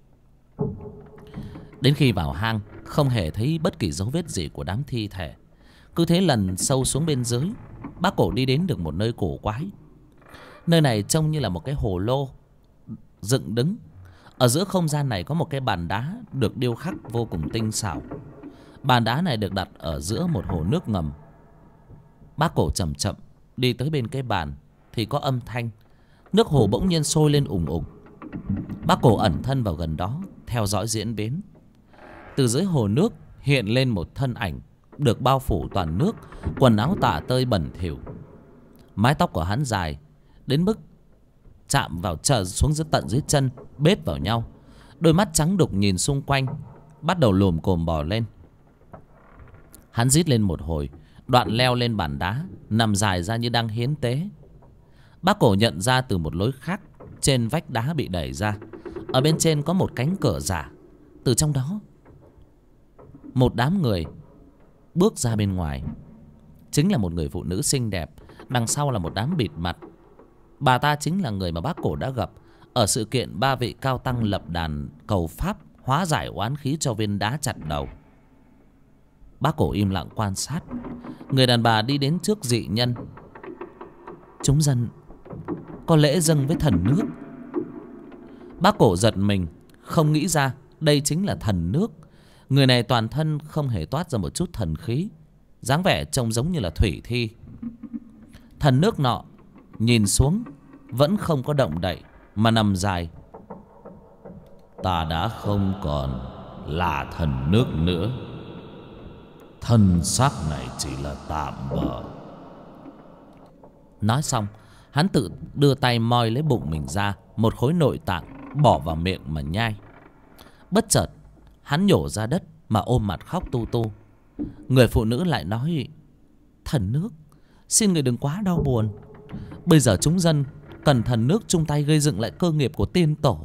Đến khi vào hang, không hề thấy bất kỳ dấu vết gì của đám thi thể. Cứ thế lần sâu xuống bên dưới, bác cổ đi đến được một nơi cổ quái. Nơi này trông như là một cái hồ lô dựng đứng. Ở giữa không gian này có một cái bàn đá được điêu khắc vô cùng tinh xảo. Bàn đá này được đặt ở giữa một hồ nước ngầm. Bác cổ chậm chậm đi tới bên cái bàn thì có âm thanh. Nước hồ bỗng nhiên sôi lên ùng ục. Bác cổ ẩn thân vào gần đó, theo dõi diễn biến. Từ dưới hồ nước hiện lên một thân ảnh được bao phủ toàn nước, quần áo tả tơi bẩn thỉu. Mái tóc của hắn dài đến mức chạm vào xuống dưới tận dưới chân, bết vào nhau. Đôi mắt trắng đục nhìn xung quanh, bắt đầu lồm cồm bò lên. Hắn rít lên một hồi, đoạn leo lên bàn đá, nằm dài ra như đang hiến tế. Bác cổ nhận ra từ một lối khác, trên vách đá bị đẩy ra, ở bên trên có một cánh cửa giả. Từ trong đó một đám người bước ra bên ngoài. Chính là một người phụ nữ xinh đẹp, đằng sau là một đám bịt mặt. Bà ta chính là người mà bác cổ đã gặp ở sự kiện 3 vị cao tăng lập đàn cầu pháp hóa giải oán khí cho viên đá chặt đầu. Bác cổ im lặng quan sát. Người đàn bà đi đến trước dị nhân. Chúng dân có lễ dâng với thần nước. Bác cổ giật mình, không nghĩ ra đây chính là thần nước. Người này toàn thân không hề toát ra một chút thần khí, dáng vẻ trông giống như là thủy thi. Thần nước nọ nhìn xuống vẫn không có động đậy mà nằm dài. Ta đã không còn là thần nước nữa. Thân xác này chỉ là tạm bợ. Nói xong, hắn tự đưa tay moi lấy bụng mình ra một khối nội tạng, bỏ vào miệng mà nhai. Bất chợt hắn nhổ ra đất mà ôm mặt khóc tu tu. Người phụ nữ lại nói: thần nước, xin người đừng quá đau buồn. Bây giờ chúng dân cần thần nước chung tay gây dựng lại cơ nghiệp của tiên tổ.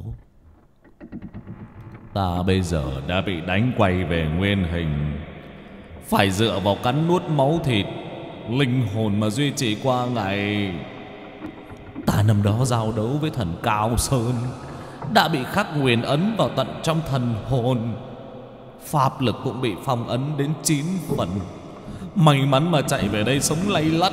Ta bây giờ đã bị đánh quay về nguyên hình, phải dựa vào cắn nuốt máu thịt, linh hồn mà duy trì qua ngày. Ta năm đó giao đấu với thần Cao Sơn, đã bị khắc nguyền ấn vào tận trong thần hồn. Pháp lực cũng bị phong ấn đến 9 phần. May mắn mà chạy về đây sống lay lắt.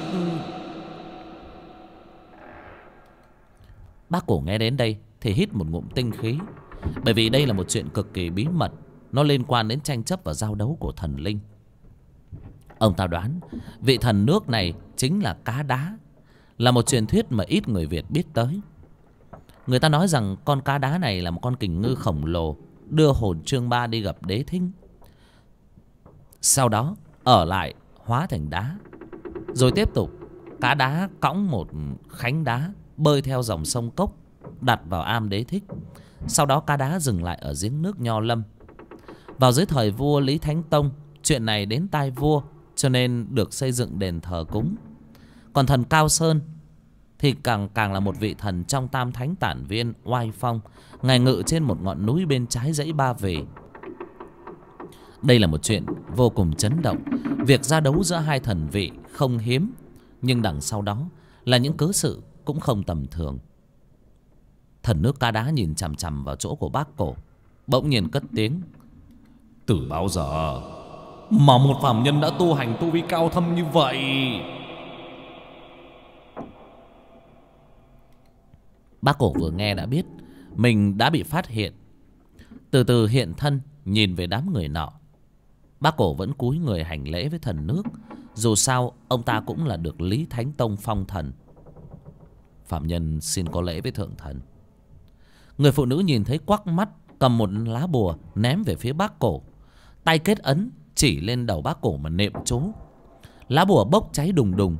Bác cổ nghe đến đây thì hít một ngụm tinh khí. Bởi vì đây là một chuyện cực kỳ bí mật, nó liên quan đến tranh chấp và giao đấu của thần linh. Ông ta đoán vị thần nước này chính là cá đá, là một truyền thuyết mà ít người Việt biết tới. Người ta nói rằng con cá đá này là một con kình ngư khổng lồ đưa hồn Trương Ba đi gặp Đế Thính, sau đó ở lại hóa thành đá. Rồi tiếp tục cá đá cõng một khánh đá bơi theo dòng sông Cốc, đặt vào am Đế Thích. Sau đó cá đá dừng lại ở giếng nước Nho Lâm. Vào dưới thời vua Lý Thánh Tông, chuyện này đến tai vua, cho nên được xây dựng đền thờ cúng. Còn thần Cao Sơn thì càng là một vị thần trong Tam Thánh Tản Viên oai phong, ngài ngự trên một ngọn núi bên trái dãy Ba Vì. Đây là một chuyện vô cùng chấn động. Việc ra đấu giữa hai thần vị không hiếm, nhưng đằng sau đó là những cớ sự cũng không tầm thường. Thần nước cá đá nhìn chằm chằm vào chỗ của bác cổ, bỗng nhiên cất tiếng: từ bao giờ mà một phàm nhân đã tu hành tu vi cao thâm như vậy? Bác cổ vừa nghe đã biết mình đã bị phát hiện. Từ từ hiện thân nhìn về đám người nọ. Bác cổ vẫn cúi người hành lễ với thần nước. Dù sao ông ta cũng là được Lý Thánh Tông phong thần. Phạm nhân xin có lễ với thượng thần. Người phụ nữ nhìn thấy quắc mắt, cầm một lá bùa ném về phía bác cổ, tay kết ấn chỉ lên đầu bác cổ mà niệm chú. Lá bùa bốc cháy đùng đùng.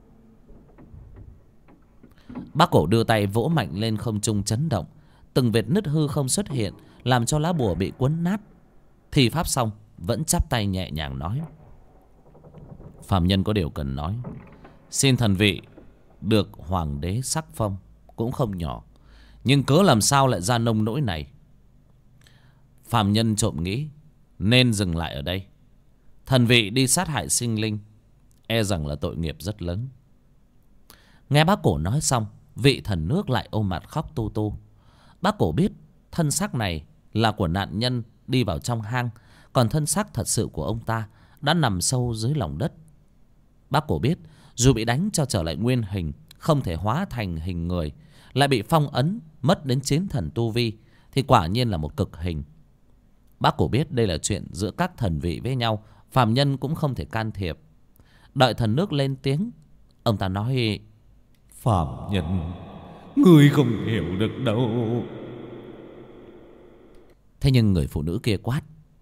Bác cổ đưa tay vỗ mạnh lên không trung chấn động. Từng vệt nứt hư không xuất hiện, làm cho lá bùa bị cuốn nát. Thi pháp xong vẫn chắp tay nhẹ nhàng nói: phàm nhân có điều cần nói. Xin thần vị được hoàng đế sắc phong cũng không nhỏ, nhưng cớ làm sao lại ra nông nỗi này. Phàm nhân trộm nghĩ nên dừng lại ở đây. Thần vị đi sát hại sinh linh, e rằng là tội nghiệp rất lớn. Nghe bác Cổ nói xong, vị thần nước lại ôm mặt khóc tu tu. Bác Cổ biết thân xác này là của nạn nhân đi vào trong hang, còn thân xác thật sự của ông ta đã nằm sâu dưới lòng đất. Bác Cổ biết dù bị đánh cho trở lại nguyên hình, không thể hóa thành hình người, lại bị phong ấn, mất đến 9 thần tu vi, thì quả nhiên là một cực hình. Bác Cổ biết đây là chuyện giữa các thần vị với nhau, phàm nhân cũng không thể can thiệp. Đợi thần nước lên tiếng, ông ta nói: Phạm nhân, ngươi không hiểu được đâu. Thế nhưng người phụ nữ kia quát: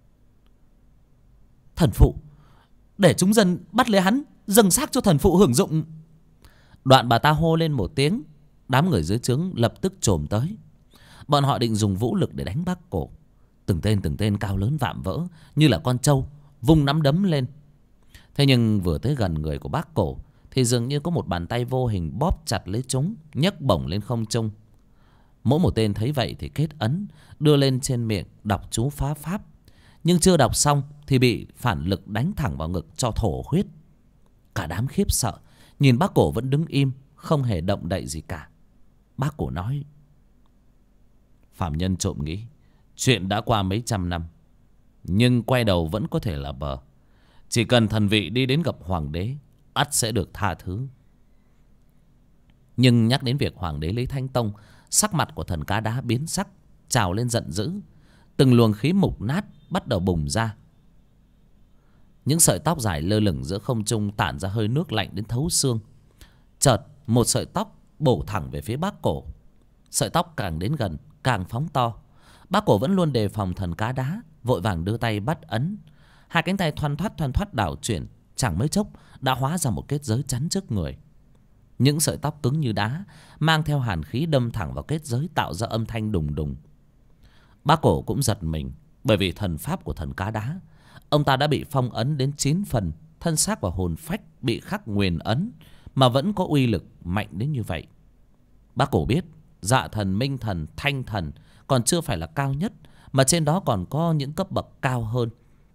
Thần phụ, để chúng dân bắt lấy hắn, dâng xác cho thần phụ hưởng dụng. Đoạn bà ta hô lên một tiếng, đám người dưới trướng lập tức chồm tới. Bọn họ định dùng vũ lực để đánh bác Cổ. Từng tên cao lớn vạm vỡ như là con trâu, vung nắm đấm lên. Thế nhưng vừa tới gần người của bác Cổ thì dường như có một bàn tay vô hình bóp chặt lấy chúng, nhấc bổng lên không trung. Mỗi một tên thấy vậy thì kết ấn, đưa lên trên miệng đọc chú phá pháp. Nhưng chưa đọc xong thì bị phản lực đánh thẳng vào ngực cho thổ huyết. Cả đám khiếp sợ, nhìn bác Cổ vẫn đứng im, không hề động đậy gì cả. Bác Cổ nói: Phạm nhân trộm nghĩ chuyện đã qua mấy trăm năm, nhưng quay đầu vẫn có thể là bờ. Chỉ cần thần vị đi đến gặp hoàng đế, ắt sẽ được tha thứ. Nhưng nhắc đến việc hoàng đế lấy Thánh Tông, sắc mặt của thần cá đá biến sắc, trào lên giận dữ. Từng luồng khí mục nát bắt đầu bùng ra. Những sợi tóc dài lơ lửng giữa không trung tản ra hơi nước lạnh đến thấu xương. Chợt một sợi tóc bổ thẳng về phía bác Cổ. Sợi tóc càng đến gần càng phóng to. Bác Cổ vẫn luôn đề phòng thần cá đá, vội vàng đưa tay bắt ấn. Hai cánh tay thoăn thoắt đảo chuyển, chẳng mấy chốc đã hóa ra một kết giới chắn trước người. Những sợi tóc cứng như đá mang theo hàn khí đâm thẳng vào kết giới, tạo ra âm thanh đùng đùng. Bác Cổ cũng giật mình, bởi vì thần pháp của thần cá đá, ông ta đã bị phong ấn đến 9 phần, thân xác và hồn phách bị khắc nguyền ấn, mà vẫn có uy lực mạnh đến như vậy. Bác Cổ biết dạ thần, minh thần, thanh thần còn chưa phải là cao nhất, mà trên đó còn có những cấp bậc cao hơn.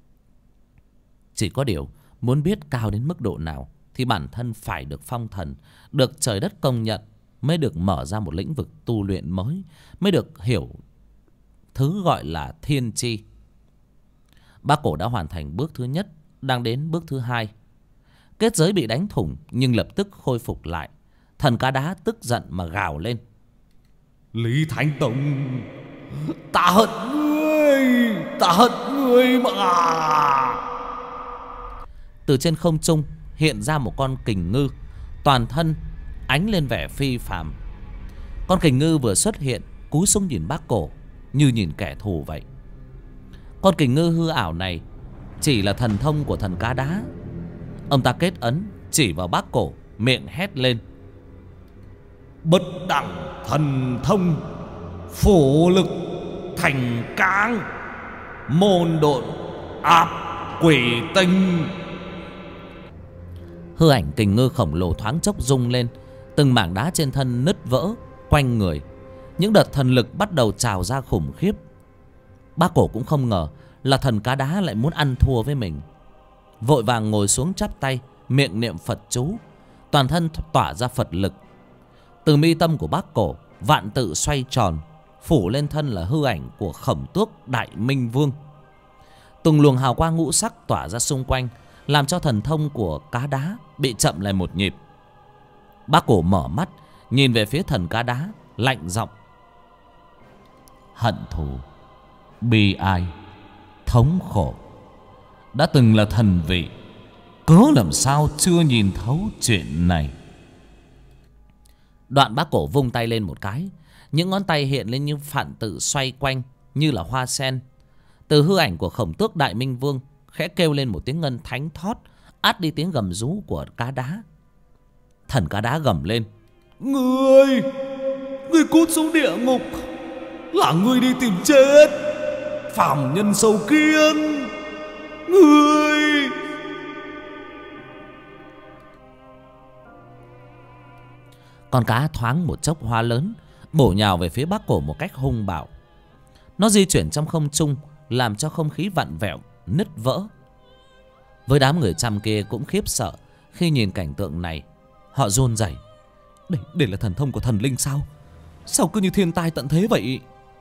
Chỉ có điều muốn biết cao đến mức độ nào thì bản thân phải được phong thần, được trời đất công nhận, mới được mở ra một lĩnh vực tu luyện mới, mới được hiểu thứ gọi là thiên chi. Bác Cổ đã hoàn thành bước thứ nhất, đang đến bước thứ hai. Kết giới bị đánh thủng nhưng lập tức khôi phục lại. Thần cá đá tức giận mà gào lên: Lý Thánh Tông, ta hận ngươi mà. Từ trên không trung hiện ra một con kình ngư, toàn thân ánh lên vẻ phi phàm. Con kình ngư vừa xuất hiện, cúi xuống nhìn bác Cổ như nhìn kẻ thù vậy. Con kình ngư hư ảo này chỉ là thần thông của thần cá đá. Ông ta kết ấn chỉ vào bác Cổ, miệng hét lên: Bất đẳng thần thông, phổ lực thành cáng, môn độn áp quỷ tinh. Hư ảnh kình ngư khổng lồ thoáng chốc rung lên, từng mảng đá trên thân nứt vỡ quanh người. Những đợt thần lực bắt đầu trào ra khủng khiếp. Bác Cổ cũng không ngờ là thần cá đá lại muốn ăn thua với mình. Vội vàng ngồi xuống chắp tay, miệng niệm Phật chú, toàn thân tỏa ra Phật lực. Từ mi tâm của bác Cổ, vạn tự xoay tròn, phủ lên thân là hư ảnh của Khổng Tước Đại Minh Vương. Từng luồng hào quang ngũ sắc tỏa ra xung quanh, làm cho thần thông của cá đá bị chậm lại một nhịp. Bác Cổ mở mắt, nhìn về phía thần cá đá, lạnh giọng: Hận thù, bi ai, thống khổ, đã từng là thần vị, cớ làm sao chưa nhìn thấu chuyện này. Đoạn bác Cổ vung tay lên một cái, những ngón tay hiện lên như phạn tự xoay quanh như là hoa sen. Từ hư ảnh của Khổng Tước Đại Minh Vương khẽ kêu lên một tiếng ngân thánh thót, át đi tiếng gầm rú của cá đá. Thần cá đá gầm lên: Ngươi cút xuống địa ngục, là ngươi đi tìm chết, phàm nhân sâu kiến, ngươi. Con cá thoáng một chốc hóa lớn, bổ nhào về phía bác Cổ một cách hung bạo. Nó di chuyển trong không trung, làm cho không khí vặn vẹo, nứt vỡ. Với đám người trăm kia cũng khiếp sợ Khi nhìn cảnh tượng này, họ run rẩy. Đây là thần thông của thần linh sao? Sao cứ như thiên tai tận thế vậy?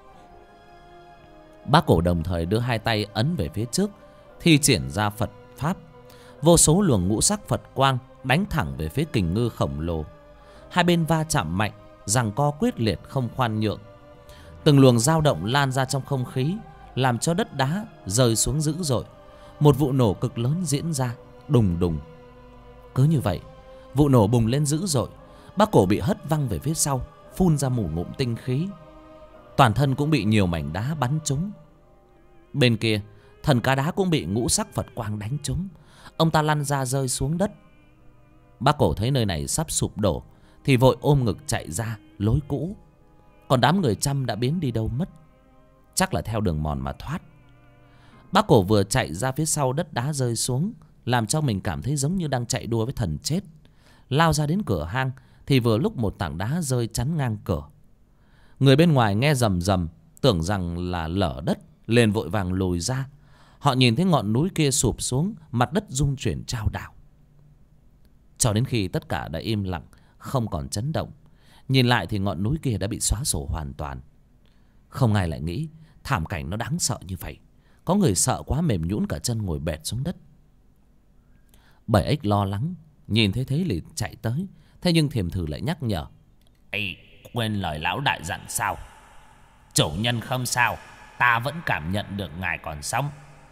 Bác Cổ đồng thời đưa hai tay ấn về phía trước, thi triển ra Phật pháp. Vô số luồng ngũ sắc Phật quang đánh thẳng về phía kình ngư khổng lồ. Hai bên va chạm mạnh, giằng co quyết liệt không khoan nhượng. Từng luồng dao động lan ra trong không khí, làm cho đất đá rơi xuống dữ dội. Một vụ nổ cực lớn diễn ra, đùng đùng. Cứ như vậy, vụ nổ bùng lên dữ dội. Bác Cổ bị hất văng về phía sau, phun ra mù ngụm tinh khí. Toàn thân cũng bị nhiều mảnh đá bắn trúng. Bên kia, thần cá đá cũng bị ngũ sắc Phật quang đánh trúng. Ông ta lăn ra rơi xuống đất. Bác Cổ thấy nơi này sắp sụp đổ thì vội ôm ngực chạy ra lối cũ. Còn đám người Chăm đã biến đi đâu mất. Chắc là theo đường mòn mà thoát. Bác Cổ vừa chạy ra phía sau, đất đá rơi xuống, làm cho mình cảm thấy giống như đang chạy đua với thần chết. Lao ra đến cửa hang thì vừa lúc một tảng đá rơi chắn ngang cửa. Người bên ngoài nghe rầm rầm, tưởng rằng là lở đất, liền vội vàng lùi ra. Họ nhìn thấy ngọn núi kia sụp xuống, mặt đất rung chuyển chao đảo. Cho đến khi tất cả đã im lặng, không còn chấn động, nhìn lại thì ngọn núi kia đã bị xóa sổ hoàn toàn. Không ai lại nghĩ thảm cảnh nó đáng sợ như vậy. Có người sợ quá mềm nhũn cả chân ngồi bệt xuống đất. Bảy ếch lo lắng, nhìn thấy thế liền chạy tới. Thế nhưng Thiềm Thử lại nhắc nhở: Ê, quên lời lão đại dặn sao? Chủ nhân không sao, ta vẫn cảm nhận được ngài còn sống.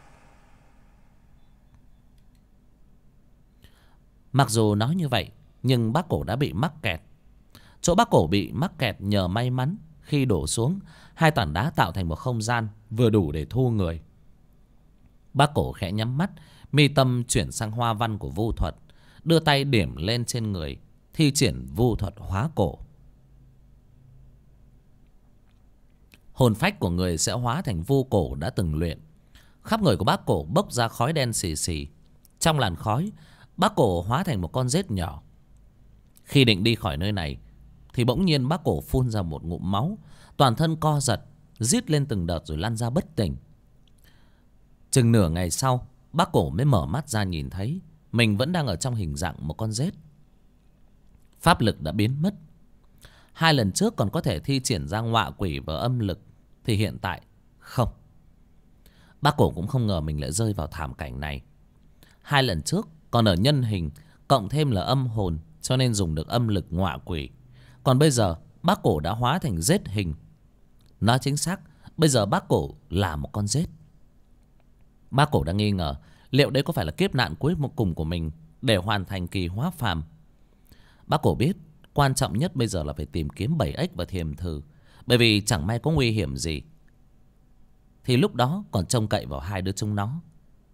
Mặc dù nói như vậy, nhưng bác Cổ đã bị mắc kẹt. Chỗ bác Cổ bị mắc kẹt nhờ may mắn, khi đổ xuống, hai tảng đá tạo thành một không gian vừa đủ để thu người. Bác Cổ khẽ nhắm mắt, mi tâm chuyển sang hoa văn của vu thuật, đưa tay điểm lên trên người, thi triển vu thuật hóa cổ. Hồn phách của người sẽ hóa thành vu cổ đã từng luyện. Khắp người của bác Cổ bốc ra khói đen xì xì. Trong làn khói, bác Cổ hóa thành một con rết nhỏ. Khi định đi khỏi nơi này thì bỗng nhiên bác Cổ phun ra một ngụm máu, toàn thân co giật, rít lên từng đợt rồi lăn ra bất tỉnh. Chừng nửa ngày sau, bác Cổ mới mở mắt ra, nhìn thấy mình vẫn đang ở trong hình dạng một con rết. Pháp lực đã biến mất. Hai lần trước còn có thể thi triển ra ngọa quỷ và âm lực, thì hiện tại không. Bác Cổ cũng không ngờ mình lại rơi vào thảm cảnh này. Hai lần trước còn ở nhân hình, cộng thêm là âm hồn, cho nên dùng được âm lực ngọa quỷ. Còn bây giờ bác Cổ đã hóa thành rết hình. Nói chính xác, bây giờ bác Cổ là một con rết. Bác Cổ đang nghi ngờ liệu đây có phải là kiếp nạn cuối cùng của mình để hoàn thành kỳ hóa phàm. Bác Cổ biết quan trọng nhất bây giờ là phải tìm kiếm bảy ếch và Thiềm Thử, bởi vì chẳng may có nguy hiểm gì thì lúc đó còn trông cậy vào hai đứa chúng nó.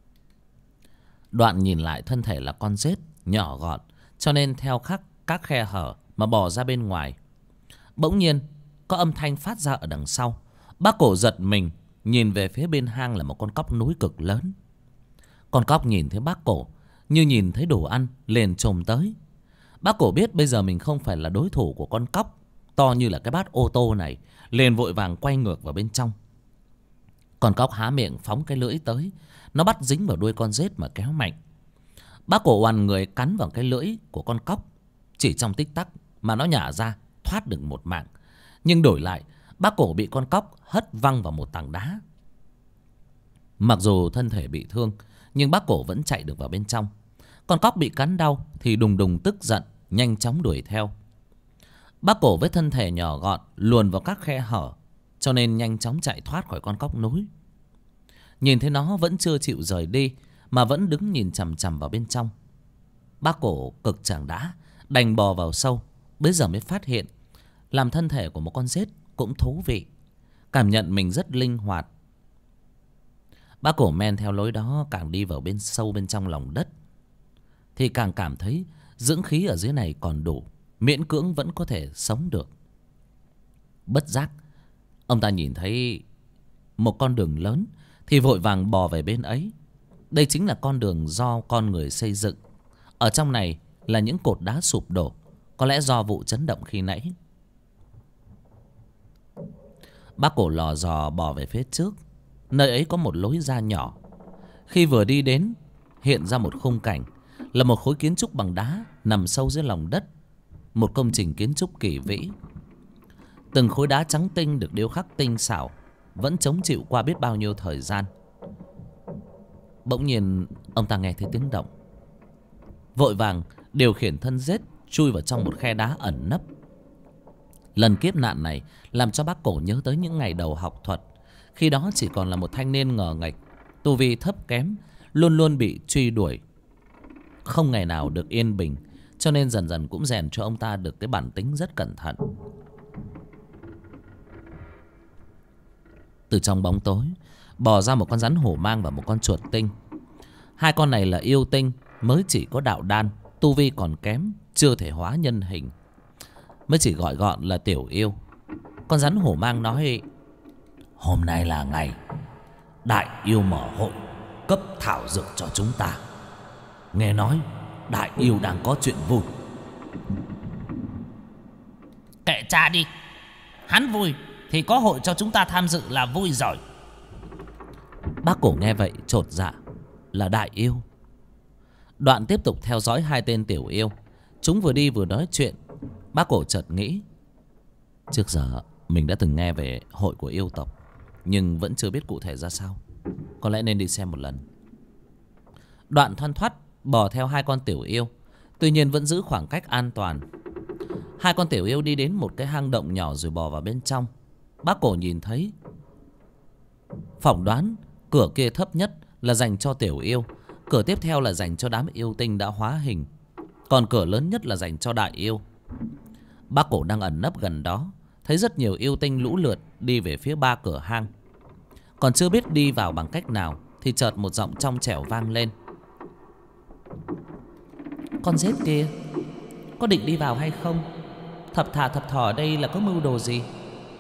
Đoạn nhìn lại thân thể là con rết nhỏ gọn, cho nên theo khắc các khe hở mà bò ra bên ngoài. Bỗng nhiên có âm thanh phát ra ở đằng sau. Bác Cổ giật mình, nhìn về phía bên hang là một con cóc núi cực lớn. Con cóc nhìn thấy bác Cổ như nhìn thấy đồ ăn, liền chồm tới. Bác Cổ biết bây giờ mình không phải là đối thủ của con cóc to như là cái bát ô tô này, liền vội vàng quay ngược vào bên trong. Con cóc há miệng phóng cái lưỡi tới, nó bắt dính vào đuôi con rết mà kéo mạnh. Bác Cổ oằn người cắn vào cái lưỡi của con cóc. Chỉ trong tích tắc mà nó nhả ra, thoát được một mạng. Nhưng đổi lại, bác Cổ bị con cóc hất văng vào một tảng đá. Mặc dù thân thể bị thương, nhưng bác Cổ vẫn chạy được vào bên trong. Con cóc bị cắn đau thì đùng đùng tức giận, nhanh chóng đuổi theo. Bác Cổ với thân thể nhỏ gọn luồn vào các khe hở, cho nên nhanh chóng chạy thoát khỏi con cóc núi. Nhìn thấy nó vẫn chưa chịu rời đi, mà vẫn đứng nhìn chằm chằm vào bên trong. Bác Cổ cực chẳng đã, đành bò vào sâu. Bây giờ mới phát hiện làm thân thể của một con rết cũng thú vị, cảm nhận mình rất linh hoạt. Bác Cổ men theo lối đó, càng đi vào bên sâu bên trong lòng đất thì càng cảm thấy dưỡng khí ở dưới này còn đủ, miễn cưỡng vẫn có thể sống được. Bất giác ông ta nhìn thấy một con đường lớn thì vội vàng bò về bên ấy. Đây chính là con đường do con người xây dựng. Ở trong này là những cột đá sụp đổ, có lẽ do vụ chấn động khi nãy. Bác Cổ lò dò bò về phía trước. Nơi ấy có một lối ra nhỏ. Khi vừa đi đến, hiện ra một khung cảnh là một khối kiến trúc bằng đá nằm sâu dưới lòng đất. Một công trình kiến trúc kỳ vĩ. Từng khối đá trắng tinh được điêu khắc tinh xảo, vẫn chống chịu qua biết bao nhiêu thời gian. Bỗng nhiên ông ta nghe thấy tiếng động, vội vàng điều khiển thân rết chui vào trong một khe đá ẩn nấp. Lần kiếp nạn này làm cho bác Cổ nhớ tới những ngày đầu học thuật. Khi đó chỉ còn là một thanh niên ngờ nghệch, tu vi thấp kém, luôn luôn bị truy đuổi, không ngày nào được yên bình. Cho nên dần dần cũng rèn cho ông ta được cái bản tính rất cẩn thận. Từ trong bóng tối bò ra một con rắn hổ mang và một con chuột tinh. Hai con này là yêu tinh, mới chỉ có đạo đan, tu vi còn kém, chưa thể hóa nhân hình, mới chỉ gọi gọn là tiểu yêu. Con rắn hổ mang nói: hôm nay là ngày đại yêu mở hội cấp thảo dược cho chúng ta. Nghe nói đại yêu đang có chuyện vui. Kệ cha đi, hắn vui thì có hội cho chúng ta tham dự là vui rồi. Bác Cổ nghe vậy chột dạ, là đại yêu. Đoạn tiếp tục theo dõi hai tên tiểu yêu. Chúng vừa đi vừa nói chuyện. Bác Cổ chợt nghĩ, trước giờ mình đã từng nghe về hội của yêu tộc, nhưng vẫn chưa biết cụ thể ra sao. Có lẽ nên đi xem một lần. Đoạn thoăn thoắt bò theo hai con tiểu yêu, tuy nhiên vẫn giữ khoảng cách an toàn. Hai con tiểu yêu đi đến một cái hang động nhỏ rồi bò vào bên trong. Bác Cổ nhìn thấy, phỏng đoán cửa kia thấp nhất là dành cho tiểu yêu, cửa tiếp theo là dành cho đám yêu tinh đã hóa hình, còn cửa lớn nhất là dành cho đại yêu. Bác Cổ đang ẩn nấp gần đó, thấy rất nhiều yêu tinh lũ lượt đi về phía ba cửa hang. Còn chưa biết đi vào bằng cách nào thì chợt một giọng trong trẻo vang lên: con rết kia, có định đi vào hay không? Thập thà thập thỏ ở đây là có mưu đồ gì?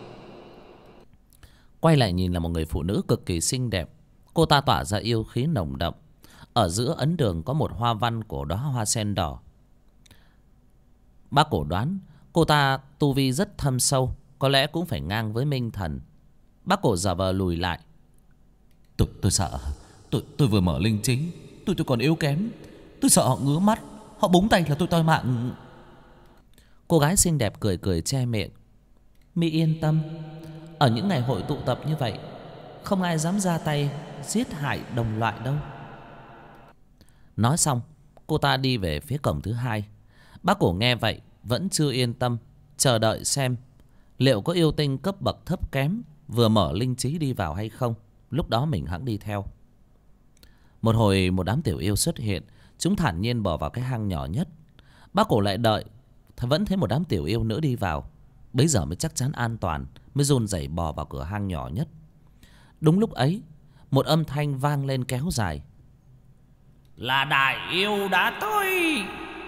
Quay lại nhìn là một người phụ nữ cực kỳ xinh đẹp. Cô ta tỏa ra yêu khí nồng đậm. Ở giữa ấn đường có một hoa văn của đóa hoa sen đỏ. Bác Cổ đoán cô ta tu vi rất thâm sâu, có lẽ cũng phải ngang với Minh Thần. Bác Cổ giả vờ lùi lại. Tôi sợ. Tôi vừa mở linh trí. Tôi còn yếu kém. Tôi sợ họ ngứa mắt, họ búng tay là tôi toi mạng. Cô gái xinh đẹp cười cười che miệng. Mi yên tâm, ở những ngày hội tụ tập như vậy, không ai dám ra tay giết hại đồng loại đâu. Nói xong, cô ta đi về phía cổng thứ hai. Bác Cổ nghe vậy vẫn chưa yên tâm, chờ đợi xem liệu có yêu tinh cấp bậc thấp kém vừa mở linh trí đi vào hay không. Lúc đó mình hẵng đi theo. Một hồi một đám tiểu yêu xuất hiện. Chúng thản nhiên bò vào cái hang nhỏ nhất. Bác Cổ lại đợi, vẫn thấy một đám tiểu yêu nữa đi vào. Bấy giờ mới chắc chắn an toàn, mới run rẩy bò vào cửa hang nhỏ nhất. Đúng lúc ấy, một âm thanh vang lên kéo dài: là đại yêu đã tới.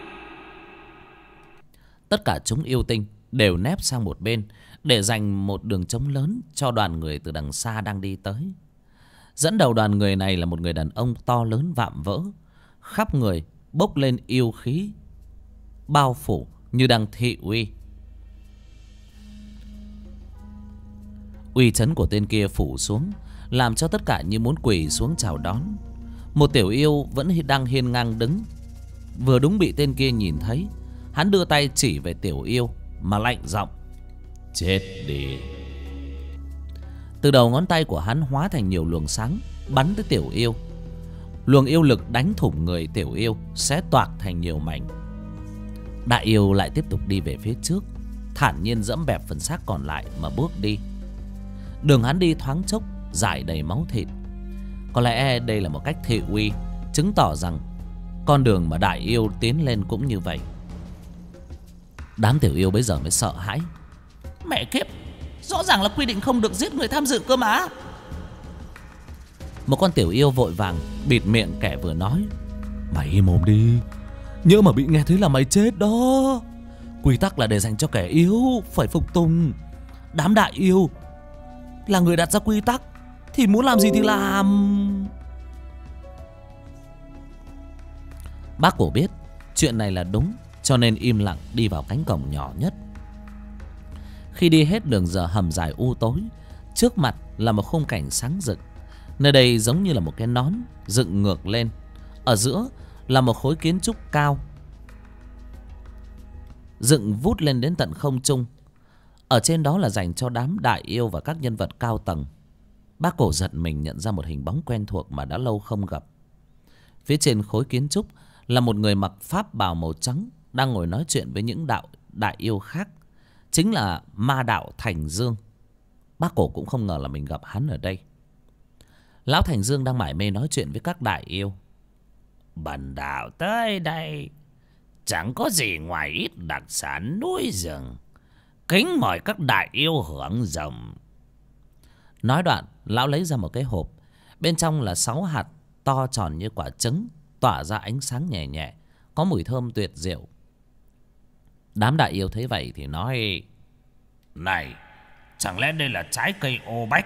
Tất cả chúng yêu tinh đều nép sang một bên để dành một đường trống lớn cho đoàn người từ đằng xa đang đi tới. Dẫn đầu đoàn người này là một người đàn ông to lớn vạm vỡ, khắp người bốc lên yêu khí bao phủ như đang thị uy. Uy chấn của tên kia phủ xuống, làm cho tất cả như muốn quỳ xuống chào đón. Một tiểu yêu vẫn đang hiên ngang đứng, vừa đúng bị tên kia nhìn thấy. Hắn đưa tay chỉ về tiểu yêu mà lạnh giọng: chết đi. Từ đầu ngón tay của hắn hóa thành nhiều luồng sáng bắn tới tiểu yêu. Luồng yêu lực đánh thủng người tiểu yêu, xé toạc thành nhiều mảnh. Đại yêu lại tiếp tục đi về phía trước, thản nhiên dẫm bẹp phần xác còn lại mà bước đi. Đường hắn đi thoáng chốc rải đầy máu thịt. Có lẽ đây là một cách thị uy, chứng tỏ rằng con đường mà đại yêu tiến lên cũng như vậy. Đám tiểu yêu bấy giờ mới sợ hãi. Mẹ kiếp, rõ ràng là quy định không được giết người tham dự cơ mà. Một con tiểu yêu vội vàng bịt miệng kẻ vừa nói: mày im mồm đi, nhỡ mà bị nghe thấy là mày chết đó. Quy tắc là để dành cho kẻ yếu, phải phục tùng. Đám đại yêu là người đặt ra quy tắc, thì muốn làm gì thì làm. Bác Cổ biết chuyện này là đúng, cho nên im lặng đi vào cánh cổng nhỏ nhất. Khi đi hết đường giờ hầm dài u tối, trước mặt là một khung cảnh sáng rực. Nơi đây giống như là một cái nón dựng ngược lên, ở giữa là một khối kiến trúc cao, dựng vút lên đến tận không trung. Ở trên đó là dành cho đám đại yêu và các nhân vật cao tầng. Bác Cổ giật mình nhận ra một hình bóng quen thuộc mà đã lâu không gặp. Phía trên khối kiến trúc là một người mặc pháp bào màu trắng đang ngồi nói chuyện với những đại yêu khác. Chính là ma đạo Thành Dương. Bác Cổ cũng không ngờ là mình gặp hắn ở đây. Lão Thành Dương đang mải mê nói chuyện với các đại yêu. Bần đạo tới đây chẳng có gì ngoài ít đặc sản núi rừng, kính mời các đại yêu hưởng dụng. Nói đoạn, lão lấy ra một cái hộp. Bên trong là 6 hạt to tròn như quả trứng, tỏa ra ánh sáng nhẹ nhẹ, có mùi thơm tuyệt diệu. Đám đại yêu thấy vậy thì nói: Này, chẳng lẽ đây là trái cây ô bách?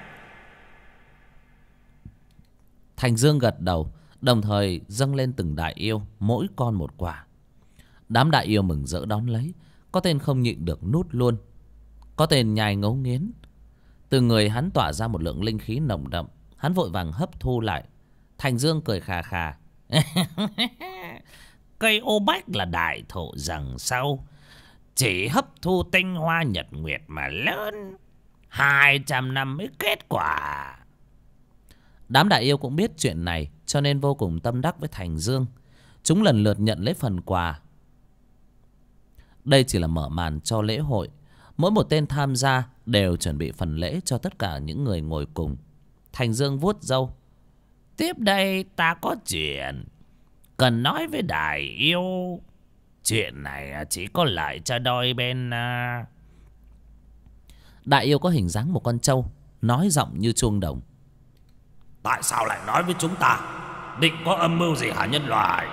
Thành Dương gật đầu, đồng thời dâng lên từng đại yêu mỗi con một quả. Đám đại yêu mừng rỡ đón lấy. Có tên không nhịn được nút luôn, có tên nhai ngấu nghiến. Từ người hắn tỏa ra một lượng linh khí nồng đậm. Hắn vội vàng hấp thu lại. Thành Dương cười khà khà. Cây ô bách là đại thụ rừng sâu, chỉ hấp thu tinh hoa nhật nguyệt mà lớn, 200 năm mới kết quả. Đám đại yêu cũng biết chuyện này, cho nên vô cùng tâm đắc với Thành Dương. Chúng lần lượt nhận lấy phần quà. Đây chỉ là mở màn cho lễ hội. Mỗi một tên tham gia đều chuẩn bị phần lễ cho tất cả những người ngồi cùng. Thành Dương vuốt râu. Tiếp đây ta có chuyện cần nói với đại yêu. Chuyện này chỉ có lợi cho đôi bên. Đại yêu có hình dáng một con trâu, nói giọng như chuông đồng. Tại sao lại nói với chúng ta? Định có âm mưu gì hả nhân loại?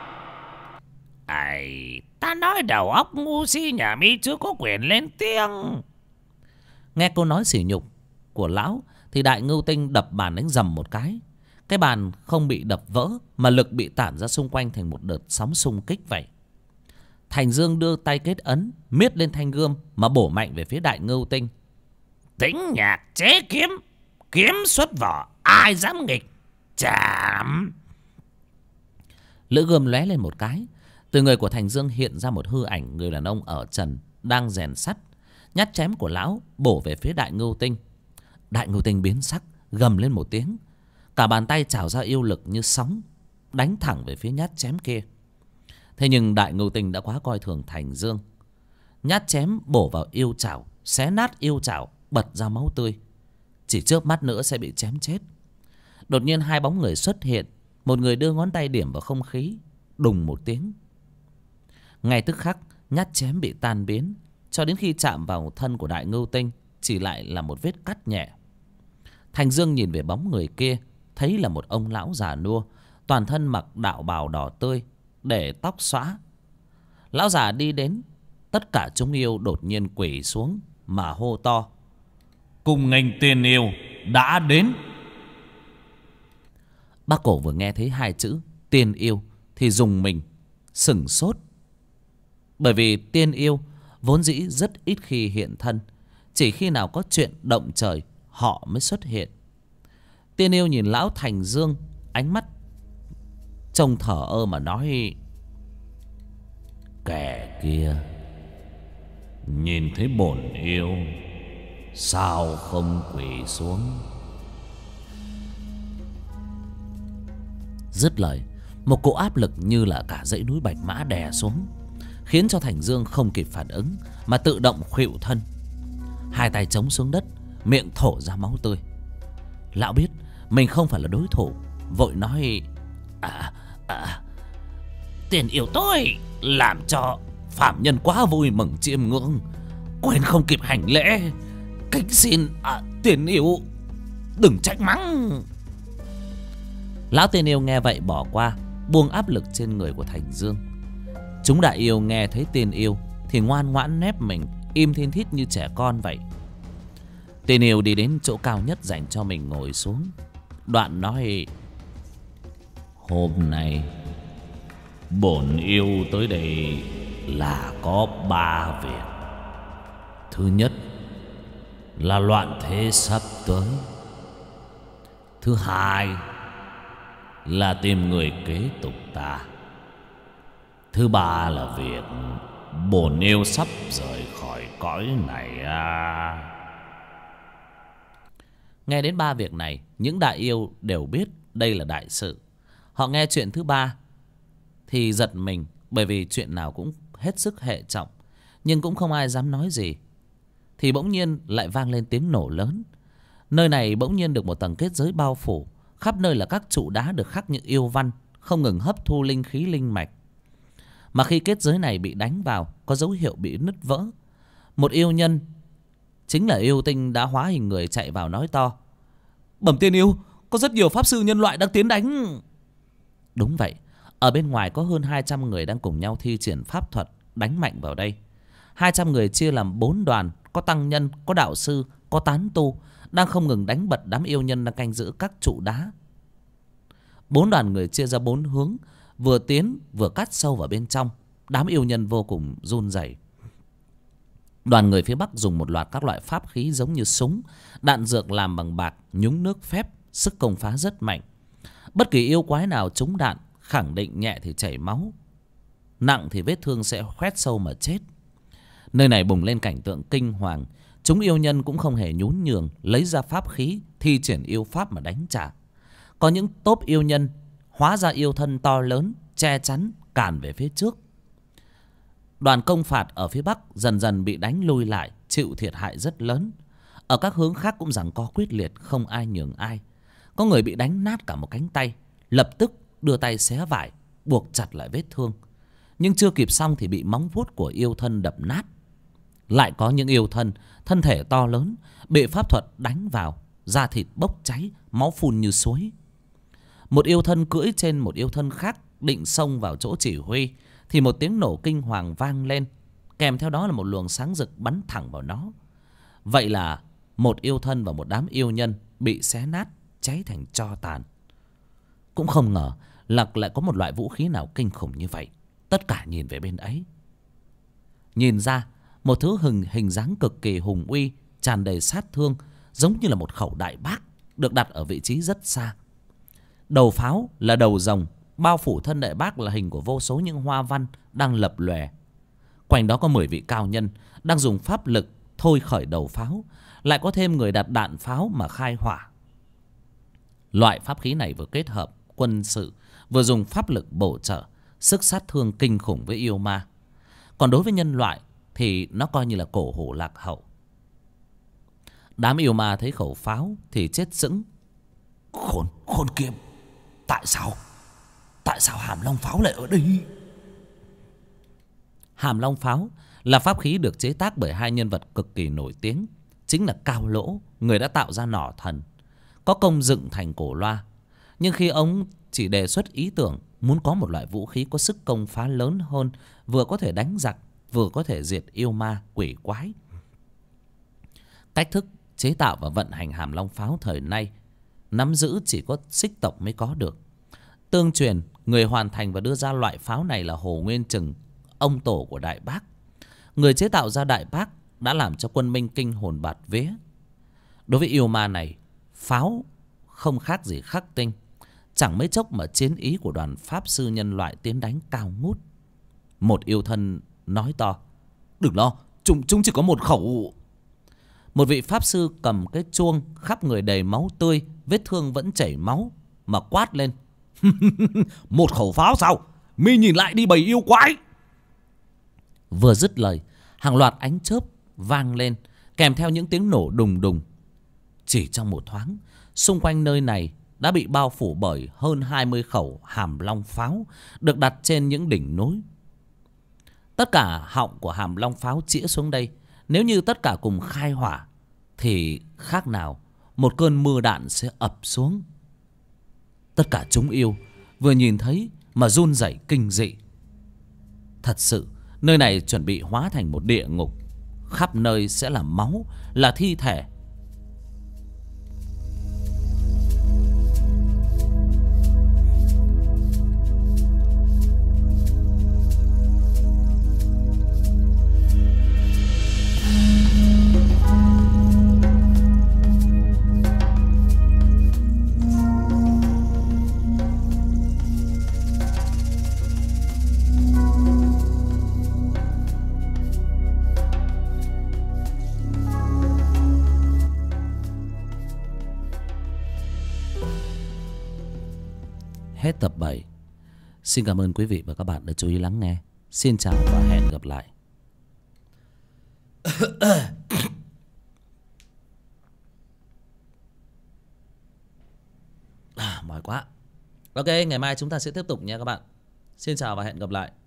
Ta nói đầu óc ngu si nhà mi chưa có quyền lên tiếng. Nghe câu nói sỉ nhục của lão thì Đại Ngưu Tinh đập bàn đánh dầm một cái. Cái bàn không bị đập vỡ mà lực bị tản ra xung quanh thành một đợt sóng xung kích vậy. Thành Dương đưa tay kết ấn, miết lên thanh gươm mà bổ mạnh về phía Đại Ngưu Tinh. Tính nhạc chế kiếm, kiếm xuất vỏ, ai dám nghịch, chạm. Lưỡi gươm lóe lên một cái. Từ người của Thành Dương hiện ra một hư ảnh người đàn ông ở trần đang rèn sắt. Nhát chém của lão bổ về phía Đại Ngưu Tinh. Đại Ngưu Tinh biến sắc, gầm lên một tiếng. Cả bàn tay trào ra yêu lực như sóng, đánh thẳng về phía nhát chém kia. Thế nhưng Đại Ngưu Tinh đã quá coi thường Thành Dương. Nhát chém bổ vào yêu chảo, xé nát yêu chảo, bật ra máu tươi. Chỉ chớp mắt nữa sẽ bị chém chết. Đột nhiên hai bóng người xuất hiện. Một người đưa ngón tay điểm vào không khí, đùng một tiếng. Ngay tức khắc nhát chém bị tan biến, cho đến khi chạm vào thân của Đại Ngưu Tinh chỉ lại là một vết cắt nhẹ. Thành Dương nhìn về bóng người kia, thấy là một ông lão già nua, toàn thân mặc đạo bào đỏ tươi, để tóc xõa. Lão già đi đến, tất cả chúng yêu đột nhiên quỳ xuống mà hô to: Cùng nghênh tiên yêu đã đến. Bác Cổ vừa nghe thấy hai chữ tiên yêu thì rùng mình, sửng sốt. Bởi vì tiên yêu vốn dĩ rất ít khi hiện thân, chỉ khi nào có chuyện động trời họ mới xuất hiện. Tiên yêu nhìn lão Thành Dương, ánh mắt trông thở ơ mà nói: Kẻ kia nhìn thấy bổn yêu, sao không quỳ xuống? Dứt lời, một cỗ áp lực như là cả dãy núi Bạch Mã đè xuống, khiến cho Thành Dương không kịp phản ứng mà tự động khuỵu thân. Hai tay chống xuống đất, miệng thổ ra máu tươi. Lão biết mình không phải là đối thủ, vội nói: Tiền yêu tôi làm cho phạm nhân quá vui mừng chiêm ngưỡng, quên không kịp hành lễ. Kính xin tiền yêu đừng trách mắng. Lão tiên yêu nghe vậy bỏ qua, buông áp lực trên người của Thành Dương. Chúng đại yêu nghe thấy tiên yêu thì ngoan ngoãn nép mình, im thiên thít như trẻ con vậy. Tiên yêu đi đến chỗ cao nhất dành cho mình ngồi xuống, đoạn nói: Hôm nay bổn yêu tới đây là có 3 việc. Thứ nhất là loạn thế sắp tới. Thứ hai là tìm người kế tục ta. Thứ ba là việc bổn yêu sắp rời khỏi cõi này à. Nghe đến ba việc này, những đại yêu đều biết đây là đại sự. Họ nghe chuyện thứ ba thì giật mình, bởi vì chuyện nào cũng hết sức hệ trọng, nhưng cũng không ai dám nói gì. Thì bỗng nhiên lại vang lên tiếng nổ lớn. Nơi này bỗng nhiên được một tầng kết giới bao phủ, khắp nơi là các trụ đá được khắc những yêu văn, không ngừng hấp thu linh khí linh mạch. Mà khi kết giới này bị đánh vào, có dấu hiệu bị nứt vỡ. Một yêu nhân, chính là yêu tinh đã hóa hình người, chạy vào nói to: "Bẩm tiên yêu, có rất nhiều pháp sư nhân loại đang tiến đánh." Đúng vậy, ở bên ngoài có hơn 200 người đang cùng nhau thi triển pháp thuật đánh mạnh vào đây. 200 người chia làm 4 đoàn, có tăng nhân, có đạo sư, có tán tu, đang không ngừng đánh bật đám yêu nhân đang canh giữ các trụ đá. 4 đoàn người chia ra 4 hướng, vừa tiến vừa cắt sâu vào bên trong. Đám yêu nhân vô cùng run rẩy. Đoàn người phía Bắc dùng một loạt các loại pháp khí giống như súng, đạn dược làm bằng bạc, nhúng nước phép, sức công phá rất mạnh. Bất kỳ yêu quái nào trúng đạn, khẳng định nhẹ thì chảy máu, nặng thì vết thương sẽ khoét sâu mà chết. Nơi này bùng lên cảnh tượng kinh hoàng. Chúng yêu nhân cũng không hề nhún nhường, lấy ra pháp khí, thi triển yêu pháp mà đánh trả. Có những tốp yêu nhân hóa ra yêu thân to lớn, che chắn, cản về phía trước. Đoàn công phạt ở phía Bắc dần dần bị đánh lui lại, chịu thiệt hại rất lớn. Ở các hướng khác cũng giằng co quyết liệt, không ai nhường ai. Có người bị đánh nát cả một cánh tay, lập tức đưa tay xé vải, buộc chặt lại vết thương. Nhưng chưa kịp xong thì bị móng vuốt của yêu thân đập nát. Lại có những yêu thân, thân thể to lớn, bị pháp thuật đánh vào, da thịt bốc cháy, máu phun như suối. Một yêu thân cưỡi trên một yêu thân khác, định xông vào chỗ chỉ huy, thì một tiếng nổ kinh hoàng vang lên, kèm theo đó là một luồng sáng rực bắn thẳng vào nó. Vậy là một yêu thân và một đám yêu nhân bị xé nát, cháy thành tro tàn. Cũng không ngờ là lại có một loại vũ khí nào kinh khủng như vậy. Tất cả nhìn về bên ấy. Nhìn ra một thứ hình dáng cực kỳ hùng uy, tràn đầy sát thương, giống như là một khẩu đại bác, được đặt ở vị trí rất xa. Đầu pháo là đầu rồng, bao phủ thân đại bác là hình của vô số những hoa văn đang lập lòe. Quanh đó có 10 vị cao nhân đang dùng pháp lực thôi khởi đầu pháo, lại có thêm người đặt đạn pháo mà khai hỏa. Loại pháp khí này vừa kết hợp quân sự, vừa dùng pháp lực bổ trợ, sức sát thương kinh khủng với yêu ma. Còn đối với nhân loại thì nó coi như là cổ hủ lạc hậu. Đám yêu ma thấy khẩu pháo thì chết sững. Khốn kiếp, tại sao hàm long pháo lại ở đây? Hàm long pháo là pháp khí được chế tác bởi hai nhân vật cực kỳ nổi tiếng, chính là Cao Lỗ, người đã tạo ra nỏ thần, có công dựng thành cổ loa. Nhưng khi ông chỉ đề xuất ý tưởng muốn có một loại vũ khí có sức công phá lớn hơn, vừa có thể đánh giặc, vừa có thể diệt yêu ma quỷ quái. Cách thức chế tạo và vận hành hàm long pháo thời nay nắm giữ chỉ có Xích tộc mới có được. Tương truyền người hoàn thành và đưa ra loại pháo này là Hồ Nguyên Trừng, ông tổ của Đại Bác. Người chế tạo ra Đại Bác đã làm cho quân Minh kinh hồn bạt vía. Đối với yêu ma này, pháo không khác gì khắc tinh. Chẳng mấy chốc mà chiến ý của đoàn pháp sư nhân loại tiến đánh cao ngút. Một yêu thân nói to: "Đừng lo, chúng chỉ có một khẩu." Một vị pháp sư cầm cái chuông, khắp người đầy máu tươi, vết thương vẫn chảy máu, mà quát lên: "Một khẩu pháo sao? Mi nhìn lại đi bầy yêu quái!" Vừa dứt lời, hàng loạt ánh chớp vang lên, kèm theo những tiếng nổ đùng đùng. Chỉ trong một thoáng, xung quanh nơi này đã bị bao phủ bởi hơn 20 khẩu hàm long pháo được đặt trên những đỉnh núi. Tất cả họng của hàm long pháo chĩa xuống đây, nếu như tất cả cùng khai hỏa thì khác nào một cơn mưa đạn sẽ ập xuống. Tất cả chúng yêu vừa nhìn thấy mà run rẩy kinh dị. Thật sự nơi này chuẩn bị hóa thành một địa ngục, khắp nơi sẽ là máu, là thi thể. Hết tập 7. Xin cảm ơn quý vị và các bạn đã chú ý lắng nghe. Xin chào và hẹn gặp lại. Mỏi quá. Ok, ngày mai chúng ta sẽ tiếp tục nha các bạn. Xin chào và hẹn gặp lại.